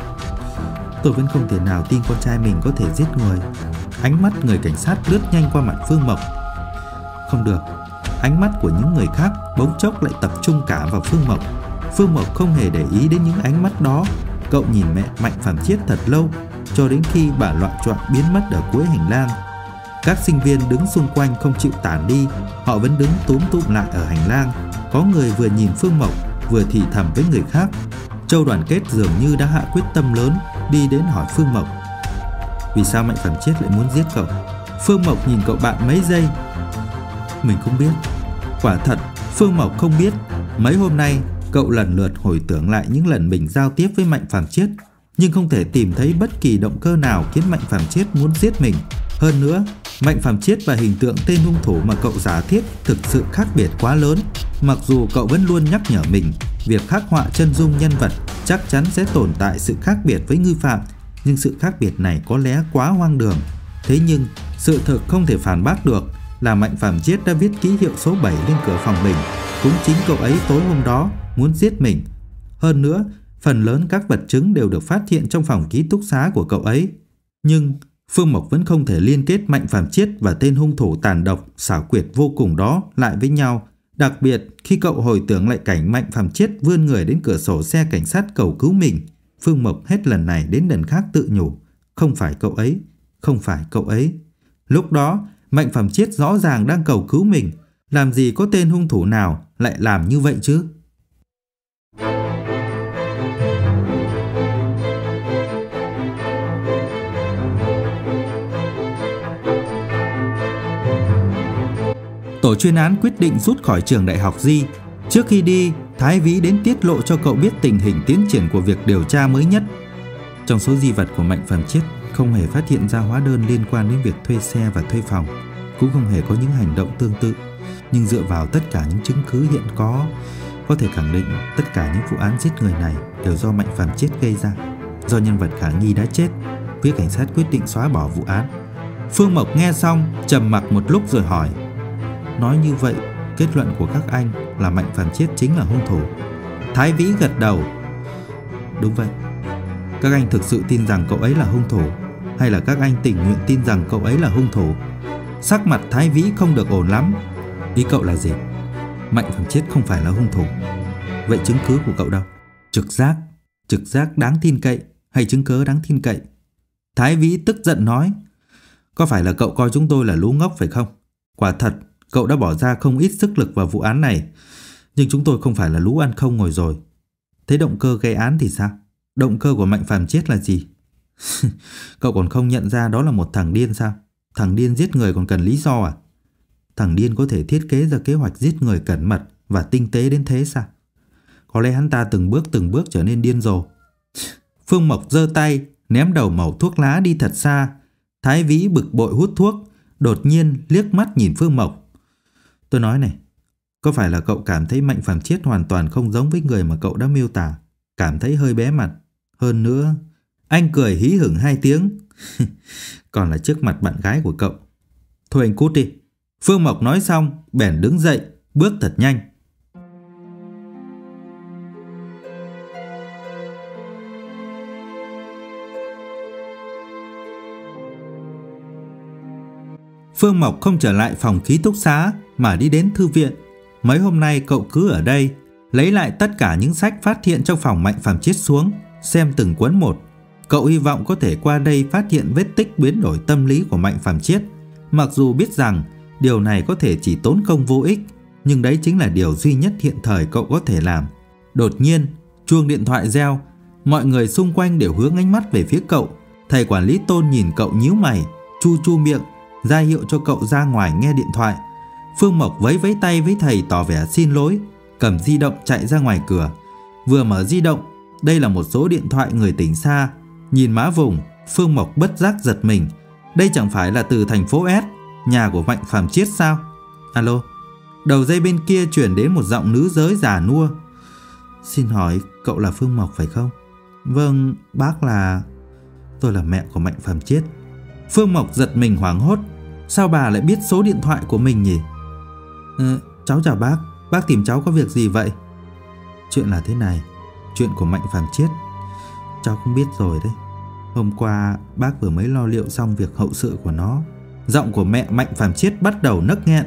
Tôi vẫn không thể nào tin con trai mình có thể giết người. Ánh mắt người cảnh sát lướt nhanh qua mặt Phương Mộc. Không được, ánh mắt của những người khác bỗng chốc lại tập trung cả vào Phương Mộc. Phương Mộc không hề để ý đến những ánh mắt đó. Cậu nhìn mẹ Mạnh Phàm Chiết thật lâu, cho đến khi bà loạng choạng biến mất ở cuối hành lang. Các sinh viên đứng xung quanh không chịu tản đi, họ vẫn đứng túm tụm lại ở hành lang. Có người vừa nhìn Phương Mộc, vừa thì thầm với người khác. Châu Đoàn Kết dường như đã hạ quyết tâm lớn, đi đến hỏi Phương Mộc: Vì sao Mạnh Phàm Chiết lại muốn giết cậu? Phương Mộc nhìn cậu bạn mấy giây. Mình không biết. Quả thật, Phương Mộc không biết. Mấy hôm nay, cậu lần lượt hồi tưởng lại những lần mình giao tiếp với Mạnh Phàm Chiết, nhưng không thể tìm thấy bất kỳ động cơ nào khiến Mạnh Phàm Chiết muốn giết mình. Hơn nữa, Mạnh Phàm Chiết và hình tượng tên hung thủ mà cậu giả thiết thực sự khác biệt quá lớn. Mặc dù cậu vẫn luôn nhắc nhở mình, việc khắc họa chân dung nhân vật chắc chắn sẽ tồn tại sự khác biệt với nghi phạm, nhưng sự khác biệt này có lẽ quá hoang đường. Thế nhưng, sự thực không thể phản bác được là Mạnh Phàm Chiết đã viết ký hiệu số bảy lên cửa phòng mình. Cũng chính cậu ấy tối hôm đó muốn giết mình. Hơn nữa, phần lớn các vật chứng đều được phát hiện trong phòng ký túc xá của cậu ấy. Nhưng Phương Mộc vẫn không thể liên kết Mạnh Phàm Chiết và tên hung thủ tàn độc, xảo quyệt vô cùng đó lại với nhau. Đặc biệt khi cậu hồi tưởng lại cảnh Mạnh Phàm Chiết vươn người đến cửa sổ xe cảnh sát cầu cứu mình, Phương Mộc hết lần này đến lần khác tự nhủ: Không phải cậu ấy, không phải cậu ấy. Lúc đó, Mạnh Phàm Chiết rõ ràng đang cầu cứu mình. Làm gì có tên hung thủ nào lại làm như vậy chứ? Tổ chuyên án quyết định rút khỏi trường đại học Di. Trước khi đi, Thái Vĩ đến tiết lộ cho cậu biết tình hình tiến triển của việc điều tra mới nhất. Trong số di vật của Mạnh Phàm Chiết không hề phát hiện ra hóa đơn liên quan đến việc thuê xe và thuê phòng, cũng không hề có những hành động tương tự. Nhưng dựa vào tất cả những chứng cứ hiện có, có thể khẳng định tất cả những vụ án giết người này đều do Mạnh Phàm Chiết gây ra. Do nhân vật khả nghi đã chết, phía cảnh sát quyết định xóa bỏ vụ án. Phương Mộc nghe xong trầm mặc một lúc rồi hỏi: Nói như vậy, kết luận của các anh là Mạnh Phàm Chiết chính là hung thủ? Thái Vĩ gật đầu. Đúng vậy. Các anh thực sự tin rằng cậu ấy là hung thủ, hay là các anh tình nguyện tin rằng cậu ấy là hung thủ? Sắc mặt Thái Vĩ không được ổn lắm. Ý cậu là gì? Mạnh Phàm Chiết không phải là hung thủ. Vậy chứng cứ của cậu đâu? Trực giác. Trực giác đáng tin cậy hay chứng cớ đáng tin cậy? Thái Vĩ tức giận nói: Có phải là cậu coi chúng tôi là lú ngốc phải không? Quả thật, cậu đã bỏ ra không ít sức lực vào vụ án này, nhưng chúng tôi không phải là lú ăn không ngồi rồi. Thế động cơ gây án thì sao? Động cơ của Mạnh Phàm Chiết là gì? Cậu còn không nhận ra đó là một thằng điên sao? Thằng điên giết người còn cần lý do à? Thằng điên có thể thiết kế ra kế hoạch giết người cẩn mật và tinh tế đến thế sao? Có lẽ hắn ta từng bước từng bước trở nên điên rồ. Phương Mộc giơ tay ném đầu mẩu thuốc lá đi thật xa. Thái Vĩ bực bội hút thuốc, đột nhiên liếc mắt nhìn Phương Mộc. Tôi nói này, có phải là cậu cảm thấy Mạnh Phàm Chiết hoàn toàn không giống với người mà cậu đã miêu tả, cảm thấy hơi bé mặt? Hơn nữa, anh cười hí hửng hai tiếng. Còn là trước mặt bạn gái của cậu. Thôi anh cút đi. Phương Mộc nói xong, bèn đứng dậy, bước thật nhanh. Phương Mộc không trở lại phòng ký túc xá mà đi đến thư viện. Mấy hôm nay cậu cứ ở đây, lấy lại tất cả những sách phát hiện trong phòng Mạnh Phàm Chiết xuống, xem từng cuốn một. Cậu hy vọng có thể qua đây phát hiện vết tích biến đổi tâm lý của Mạnh Phàm Chiết. Mặc dù biết rằng điều này có thể chỉ tốn công vô ích, nhưng đấy chính là điều duy nhất hiện thời cậu có thể làm. Đột nhiên, chuông điện thoại reo, mọi người xung quanh đều hướng ánh mắt về phía cậu. Thầy quản lý Tôn nhìn cậu nhíu mày, chu chu miệng, ra hiệu cho cậu ra ngoài nghe điện thoại. Phương Mộc vẫy vẫy tay với thầy tỏ vẻ xin lỗi, cầm di động chạy ra ngoài cửa. Vừa mở di động, đây là một số điện thoại người tỉnh xa. Nhìn mã vùng, Phương Mộc bất giác giật mình. Đây chẳng phải là từ thành phố S, nhà của Mạnh Phàm Chiết sao? Alo. Đầu dây bên kia chuyển đến một giọng nữ giới già nua. Xin hỏi cậu là Phương Mộc phải không? Vâng, bác là... Tôi là mẹ của Mạnh Phàm Chiết. Phương Mộc giật mình hoảng hốt. Sao bà lại biết số điện thoại của mình nhỉ? Ừ, cháu chào bác. Bác tìm cháu có việc gì vậy? Chuyện là thế này. Chuyện của Mạnh Phàm Chiết cháu cũng biết rồi đấy. Hôm qua bác vừa mới lo liệu xong việc hậu sự của nó. Giọng của mẹ Mạnh Phàm Chiết bắt đầu nấc nghẹn.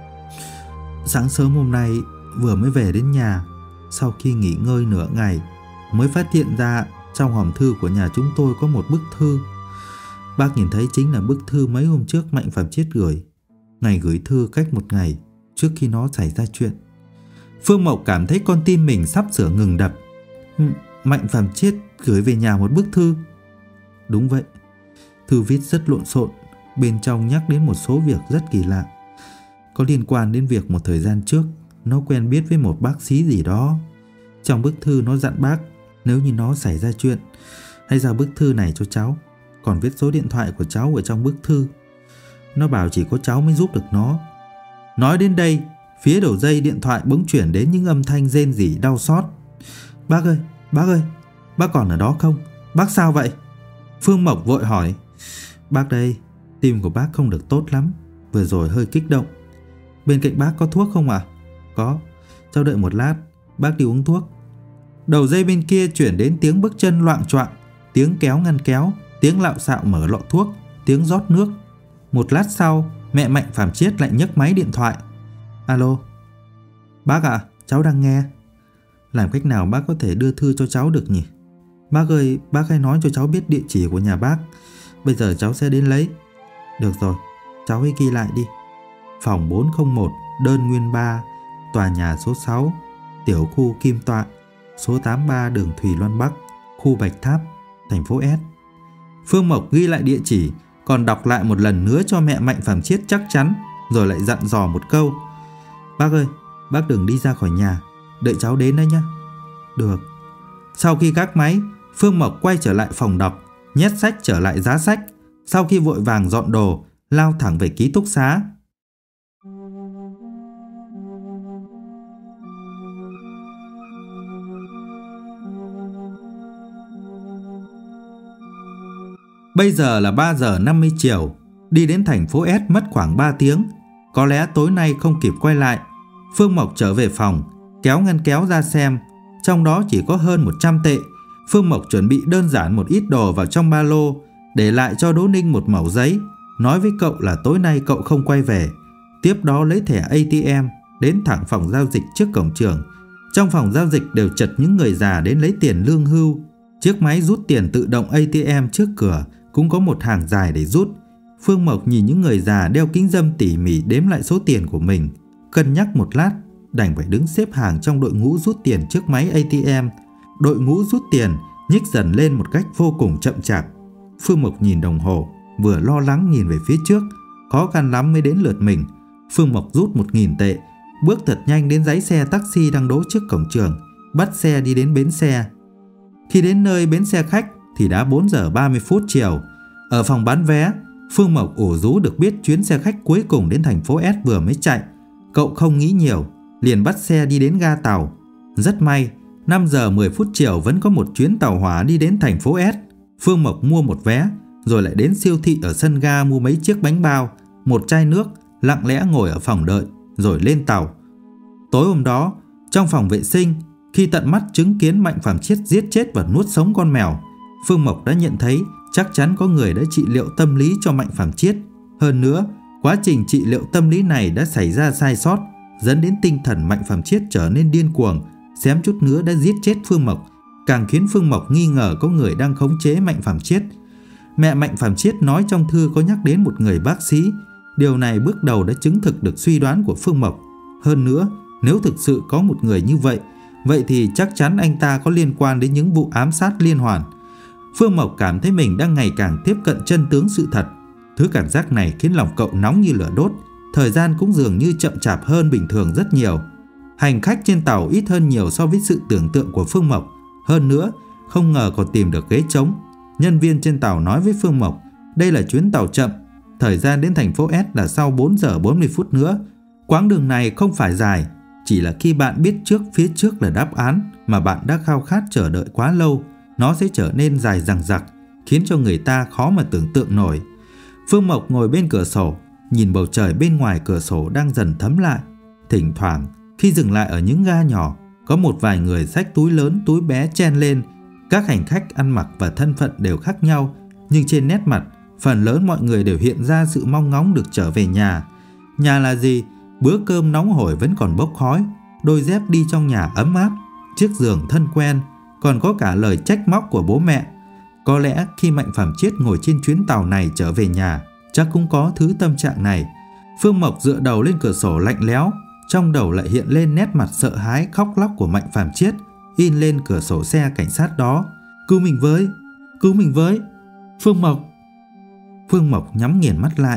Sáng sớm hôm nay vừa mới về đến nhà, sau khi nghỉ ngơi nửa ngày mới phát hiện ra trong hòm thư của nhà chúng tôi có một bức thư. Bác nhìn thấy chính là bức thư mấy hôm trước Mạnh Phàm Chiết gửi. Ngày gửi thư cách một ngày trước khi nó xảy ra chuyện. Phương Mộc cảm thấy con tim mình sắp sửa ngừng đập. Mạnh Phàm Chiết gửi về nhà một bức thư. Đúng vậy. Thư viết rất lộn xộn, bên trong nhắc đến một số việc rất kỳ lạ, có liên quan đến việc một thời gian trước nó quen biết với một bác sĩ gì đó. Trong bức thư nó dặn bác nếu như nó xảy ra chuyện, hãy giao bức thư này cho cháu. Còn viết số điện thoại của cháu ở trong bức thư. Nó bảo chỉ có cháu mới giúp được nó. Nói đến đây, phía đầu dây điện thoại bỗng chuyển đến những âm thanh rên rỉ đau xót. Bác ơi, bác ơi, bác còn ở đó không? Bác sao vậy? Phương Mộc vội hỏi. Bác đây, tim của bác không được tốt lắm, vừa rồi hơi kích động. Bên cạnh bác có thuốc không ạ? À? Có, cháu đợi một lát, bác đi uống thuốc. Đầu dây bên kia chuyển đến tiếng bước chân loạng choạng, tiếng kéo ngăn kéo, tiếng lạo xạo mở lọ thuốc, tiếng rót nước. Một lát sau, mẹ Mạnh Phàm Chiết lại nhấc máy điện thoại. Alo. Bác ạ, à, cháu đang nghe. Làm cách nào bác có thể đưa thư cho cháu được nhỉ? Bác ơi, bác hãy nói cho cháu biết địa chỉ của nhà bác. Bây giờ cháu sẽ đến lấy. Được rồi, cháu hãy ghi lại đi. Phòng bốn không một, đơn nguyên ba, tòa nhà số sáu, tiểu khu Kim Tọa, số tám mươi ba đường Thùy Loan Bắc, khu Bạch Tháp, thành phố S. Phương Mộc ghi lại địa chỉ, còn đọc lại một lần nữa cho mẹ Mạnh Phàm Chiết chắc chắn, rồi lại dặn dò một câu. Bác ơi, bác đừng đi ra khỏi nhà, đợi cháu đến đấy nhé. Được. Sau khi gác máy, Phương Mộc quay trở lại phòng đọc, nhét sách trở lại giá sách. Sau khi vội vàng dọn đồ, lao thẳng về ký túc xá. Bây giờ là ba giờ năm mươi chiều, đi đến thành phố S mất khoảng ba tiếng. Có lẽ tối nay không kịp quay lại. Phương Mộc trở về phòng, kéo ngăn kéo ra xem. Trong đó chỉ có hơn một trăm tệ. Phương Mộc chuẩn bị đơn giản một ít đồ vào trong ba lô, để lại cho Đỗ Ninh một mẩu giấy, nói với cậu là tối nay cậu không quay về. Tiếp đó lấy thẻ a tê em, đến thẳng phòng giao dịch trước cổng trường. Trong phòng giao dịch đều chật những người già đến lấy tiền lương hưu. Chiếc máy rút tiền tự động a tê em trước cửa cũng có một hàng dài để rút. Phương Mộc nhìn những người già đeo kính râm tỉ mỉ đếm lại số tiền của mình, cân nhắc một lát, đành phải đứng xếp hàng trong đội ngũ rút tiền trước máy a tê em. Đội ngũ rút tiền nhích dần lên một cách vô cùng chậm chạp. Phương Mộc nhìn đồng hồ, vừa lo lắng nhìn về phía trước, khó khăn lắm mới đến lượt mình. Phương Mộc rút một nghìn tệ, bước thật nhanh đến dãy xe taxi đang đỗ trước cổng trường, bắt xe đi đến bến xe. Khi đến nơi bến xe khách thì đã bốn giờ ba mươi phút chiều. Ở phòng bán vé, Phương Mộc ủ rũ được biết chuyến xe khách cuối cùng đến thành phố S vừa mới chạy. Cậu không nghĩ nhiều, liền bắt xe đi đến ga tàu. Rất may, năm giờ mười phút chiều vẫn có một chuyến tàu hỏa đi đến thành phố S. Phương Mộc mua một vé, rồi lại đến siêu thị ở sân ga mua mấy chiếc bánh bao, một chai nước, lặng lẽ ngồi ở phòng đợi, rồi lên tàu. Tối hôm đó, trong phòng vệ sinh, khi tận mắt chứng kiến Mạnh Phàm Chiết giết chết và nuốt sống con mèo, Phương Mộc đã nhận thấy chắc chắn có người đã trị liệu tâm lý cho Mạnh Phàm Chiết. Hơn nữa, quá trình trị liệu tâm lý này đã xảy ra sai sót, dẫn đến tinh thần Mạnh Phàm Chiết trở nên điên cuồng, xém chút nữa đã giết chết Phương Mộc, càng khiến Phương Mộc nghi ngờ có người đang khống chế Mạnh Phàm Chiết. Mẹ Mạnh Phàm Chiết nói trong thư có nhắc đến một người bác sĩ. Điều này bước đầu đã chứng thực được suy đoán của Phương Mộc. Hơn nữa, nếu thực sự có một người như vậy, vậy thì chắc chắn anh ta có liên quan đến những vụ ám sát liên hoàn. Phương Mộc cảm thấy mình đang ngày càng tiếp cận chân tướng sự thật. Thứ cảm giác này khiến lòng cậu nóng như lửa đốt. Thời gian cũng dường như chậm chạp hơn bình thường rất nhiều. Hành khách trên tàu ít hơn nhiều so với sự tưởng tượng của Phương Mộc. Hơn nữa, không ngờ còn tìm được ghế trống. Nhân viên trên tàu nói với Phương Mộc, đây là chuyến tàu chậm, thời gian đến thành phố S là sau bốn giờ bốn mươi phút nữa. Quãng đường này không phải dài, chỉ là khi bạn biết trước phía trước là đáp án mà bạn đã khao khát chờ đợi quá lâu, nó sẽ trở nên dài dằng dặc, khiến cho người ta khó mà tưởng tượng nổi. Phương Mộc ngồi bên cửa sổ, nhìn bầu trời bên ngoài cửa sổ đang dần thấm lại. Thỉnh thoảng, khi dừng lại ở những ga nhỏ, có một vài người xách túi lớn túi bé chen lên. Các hành khách ăn mặc và thân phận đều khác nhau, nhưng trên nét mặt, phần lớn mọi người đều hiện ra sự mong ngóng được trở về nhà. Nhà là gì? Bữa cơm nóng hổi vẫn còn bốc khói, đôi dép đi trong nhà ấm áp, chiếc giường thân quen, còn có cả lời trách móc của bố mẹ. Có lẽ khi Mạnh Phàm Chiết ngồi trên chuyến tàu này trở về nhà, chắc cũng có thứ tâm trạng này. Phương Mộc dựa đầu lên cửa sổ lạnh lẽo, trong đầu lại hiện lên nét mặt sợ hãi khóc lóc của Mạnh Phàm Chiết in lên cửa sổ xe cảnh sát đó. Cứu mình với, cứu mình với, Phương Mộc. Phương Mộc nhắm nghiền mắt lại.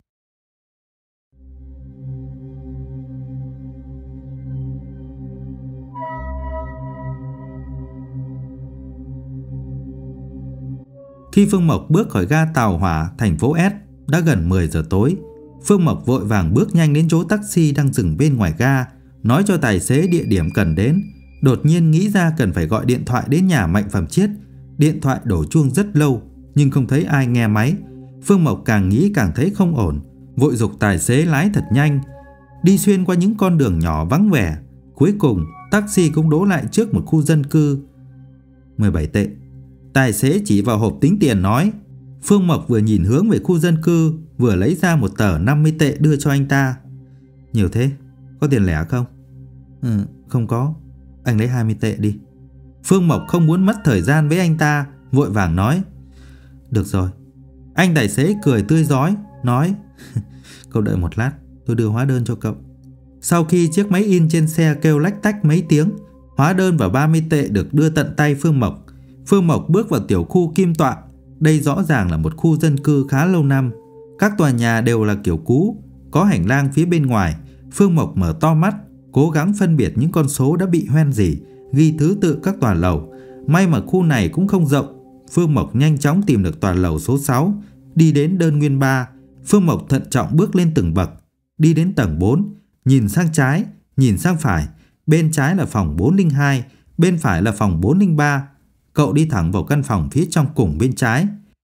Khi Phương Mộc bước khỏi ga tàu hỏa thành phố S, đã gần mười giờ tối. Phương Mộc vội vàng bước nhanh đến chỗ taxi đang dừng bên ngoài ga, nói cho tài xế địa điểm cần đến. Đột nhiên nghĩ ra cần phải gọi điện thoại đến nhà Mạnh Phàm Chiết. Điện thoại đổ chuông rất lâu, nhưng không thấy ai nghe máy. Phương Mộc càng nghĩ càng thấy không ổn, vội giục tài xế lái thật nhanh, đi xuyên qua những con đường nhỏ vắng vẻ. Cuối cùng, taxi cũng đỗ lại trước một khu dân cư. mười bảy tệ. Tài xế chỉ vào hộp tính tiền nói. Phương Mộc vừa nhìn hướng về khu dân cư, vừa lấy ra một tờ năm mươi tệ đưa cho anh ta. Nhiều thế, có tiền lẻ không? Ừ, không có. Anh lấy hai mươi tệ đi. Phương Mộc không muốn mất thời gian với anh ta, vội vàng nói. Được rồi. Anh tài xế cười tươi rói, nói. Cậu đợi một lát, tôi đưa hóa đơn cho cậu. Sau khi chiếc máy in trên xe kêu lách tách mấy tiếng, hóa đơn và ba mươi tệ được đưa tận tay Phương Mộc. Phương Mộc bước vào tiểu khu Kim Tọa. Đây rõ ràng là một khu dân cư khá lâu năm. Các tòa nhà đều là kiểu cũ, có hành lang phía bên ngoài. Phương Mộc mở to mắt, cố gắng phân biệt những con số đã bị hoen rỉ, ghi thứ tự các tòa lầu. May mà khu này cũng không rộng. Phương Mộc nhanh chóng tìm được tòa lầu số sáu, đi đến đơn nguyên ba. Phương Mộc thận trọng bước lên từng bậc, đi đến tầng bốn, nhìn sang trái, nhìn sang phải. Bên trái là phòng bốn không hai, bên phải là phòng bốn không ba. Cậu đi thẳng vào căn phòng phía trong cùng bên trái.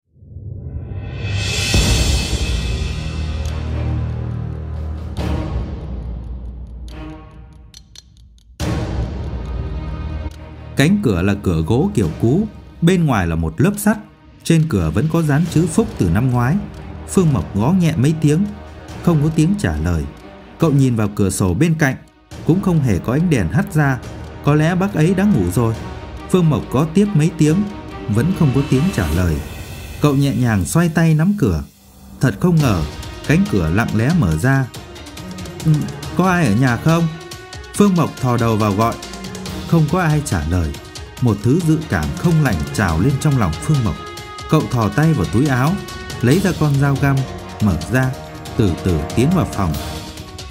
Cánh cửa là cửa gỗ kiểu cũ, bên ngoài là một lớp sắt. Trên cửa vẫn có dán chữ Phúc từ năm ngoái. Phương Mộc gõ nhẹ mấy tiếng, không có tiếng trả lời. Cậu nhìn vào cửa sổ bên cạnh, cũng không hề có ánh đèn hắt ra. Có lẽ bác ấy đã ngủ rồi. Phương Mộc gõ tiếp mấy tiếng, vẫn không có tiếng trả lời. Cậu nhẹ nhàng xoay tay nắm cửa. Thật không ngờ, cánh cửa lặng lẽ mở ra. Ừ, có ai ở nhà không? Phương Mộc thò đầu vào gọi. Không có ai trả lời. Một thứ dự cảm không lành trào lên trong lòng Phương Mộc. Cậu thò tay vào túi áo, lấy ra con dao găm, mở ra, từ từ tiến vào phòng.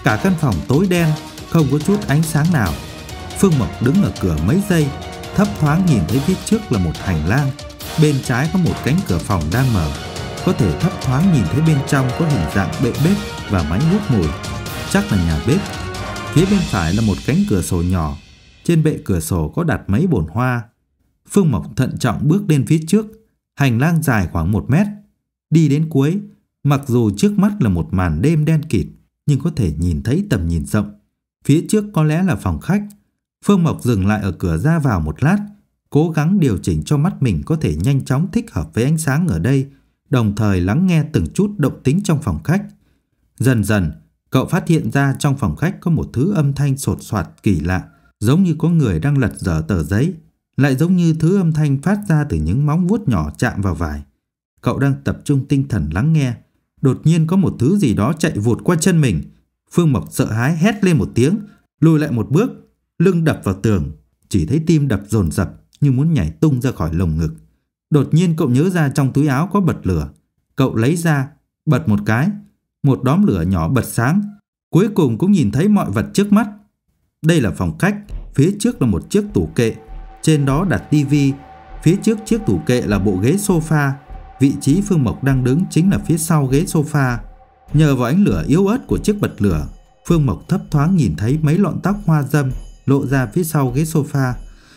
Cả căn phòng tối đen, không có chút ánh sáng nào. Phương Mộc đứng ở cửa mấy giây, thấp thoáng nhìn thấy phía trước là một hành lang. Bên trái có một cánh cửa phòng đang mở, có thể thấp thoáng nhìn thấy bên trong có hình dạng bệ bếp và máy hút mùi, chắc là nhà bếp. Phía bên phải là một cánh cửa sổ nhỏ, trên bệ cửa sổ có đặt mấy bồn hoa. Phương Mộc thận trọng bước lên phía trước. Hành lang dài khoảng một mét. Đi đến cuối, mặc dù trước mắt là một màn đêm đen kịt, nhưng có thể nhìn thấy tầm nhìn rộng. Phía trước có lẽ là phòng khách. Phương Mộc dừng lại ở cửa ra vào một lát, cố gắng điều chỉnh cho mắt mình có thể nhanh chóng thích hợp với ánh sáng ở đây, đồng thời lắng nghe từng chút động tĩnh trong phòng khách. Dần dần, cậu phát hiện ra trong phòng khách có một thứ âm thanh sột soạt kỳ lạ, giống như có người đang lật dở tờ giấy, lại giống như thứ âm thanh phát ra từ những móng vuốt nhỏ chạm vào vải. Cậu đang tập trung tinh thần lắng nghe, đột nhiên có một thứ gì đó chạy vụt qua chân mình. Phương Mộc sợ hãi hét lên một tiếng, lùi lại một bước, lưng đập vào tường, chỉ thấy tim đập dồn dập như muốn nhảy tung ra khỏi lồng ngực. Đột nhiên cậu nhớ ra trong túi áo có bật lửa. Cậu lấy ra, bật một cái, một đốm lửa nhỏ bật sáng. Cuối cùng cũng nhìn thấy mọi vật trước mắt. Đây là phòng khách, phía trước là một chiếc tủ kệ, trên đó đặt tivi. Phía trước chiếc tủ kệ là bộ ghế sofa. Vị trí Phương Mộc đang đứng chính là phía sau ghế sofa. Nhờ vào ánh lửa yếu ớt của chiếc bật lửa, Phương Mộc thấp thoáng nhìn thấy mấy lọn tóc hoa dâm lộ ra phía sau ghế sofa.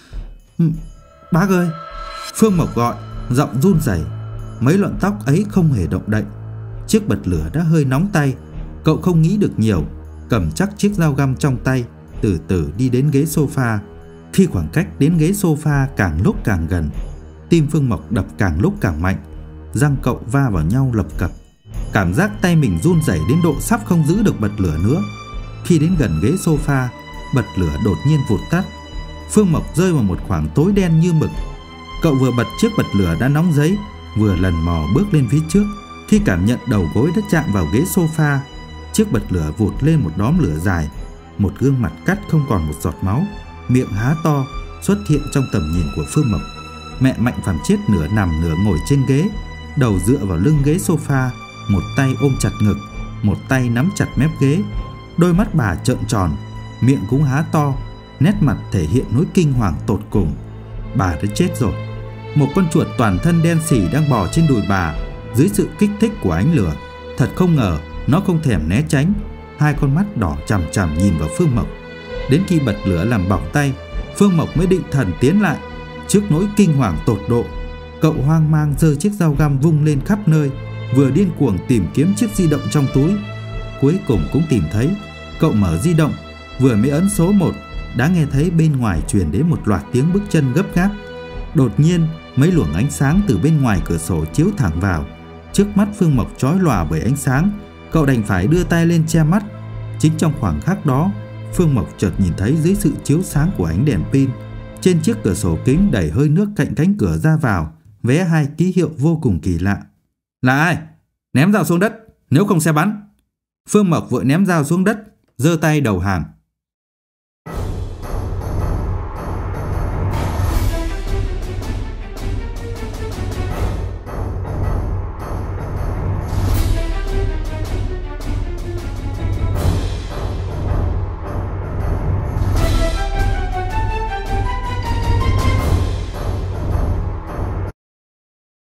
Bác ơi! Phương Mộc gọi, giọng run rẩy. Mấy lọn tóc ấy không hề động đậy. Chiếc bật lửa đã hơi nóng tay. Cậu không nghĩ được nhiều, cầm chắc chiếc dao găm trong tay, từ từ đi đến ghế sofa. Khi khoảng cách đến ghế sofa càng lúc càng gần, tim Phương Mộc đập càng lúc càng mạnh. Răng cậu va vào nhau lập cập. Cảm giác tay mình run rẩy đến độ sắp không giữ được bật lửa nữa. Khi đến gần ghế sofa, bật lửa đột nhiên vụt tắt. Phương Mộc rơi vào một khoảng tối đen như mực. Cậu vừa bật chiếc bật lửa đã nóng giấy, vừa lần mò bước lên phía trước. Khi cảm nhận đầu gối đã chạm vào ghế sofa, chiếc bật lửa vụt lên một đốm lửa dài. Một gương mặt cắt không còn một giọt máu, miệng há to, xuất hiện trong tầm nhìn của Phương Mộc. Mẹ Mạnh Phàm Chết nửa nằm nửa ngồi trên ghế, đầu dựa vào lưng ghế sofa, một tay ôm chặt ngực, một tay nắm chặt mép ghế. Đôi mắt bà trợn tròn, miệng cũng há to, nét mặt thể hiện nỗi kinh hoàng tột cùng. Bà đã chết rồi. Một con chuột toàn thân đen xỉ đang bò trên đùi bà dưới sự kích thích của ánh lửa. Thật không ngờ nó không thèm né tránh, hai con mắt đỏ chằm chằm nhìn vào Phương Mộc. Đến khi bật lửa làm bỏng tay, Phương Mộc mới định thần tiến lại. Trước nỗi kinh hoàng tột độ, cậu hoang mang giơ chiếc dao găm vung lên khắp nơi, vừa điên cuồng tìm kiếm chiếc di động trong túi. Cuối cùng cũng tìm thấy. Cậu mở di động, vừa mới ấn số một, đã nghe thấy bên ngoài truyền đến một loạt tiếng bước chân gấp gáp. Đột nhiên, mấy luồng ánh sáng từ bên ngoài cửa sổ chiếu thẳng vào. Trước mắt Phương Mộc chói lòa bởi ánh sáng, cậu đành phải đưa tay lên che mắt. Chính trong khoảnh khắc đó, Phương Mộc chợt nhìn thấy dưới sự chiếu sáng của ánh đèn pin, trên chiếc cửa sổ kính đầy hơi nước cạnh cánh cửa ra vào, vẽ hai ký hiệu vô cùng kỳ lạ. Là ai? Ném dao xuống đất, nếu không sẽ bắn. Phương Mộc vội ném dao xuống đất, giơ tay đầu hàng.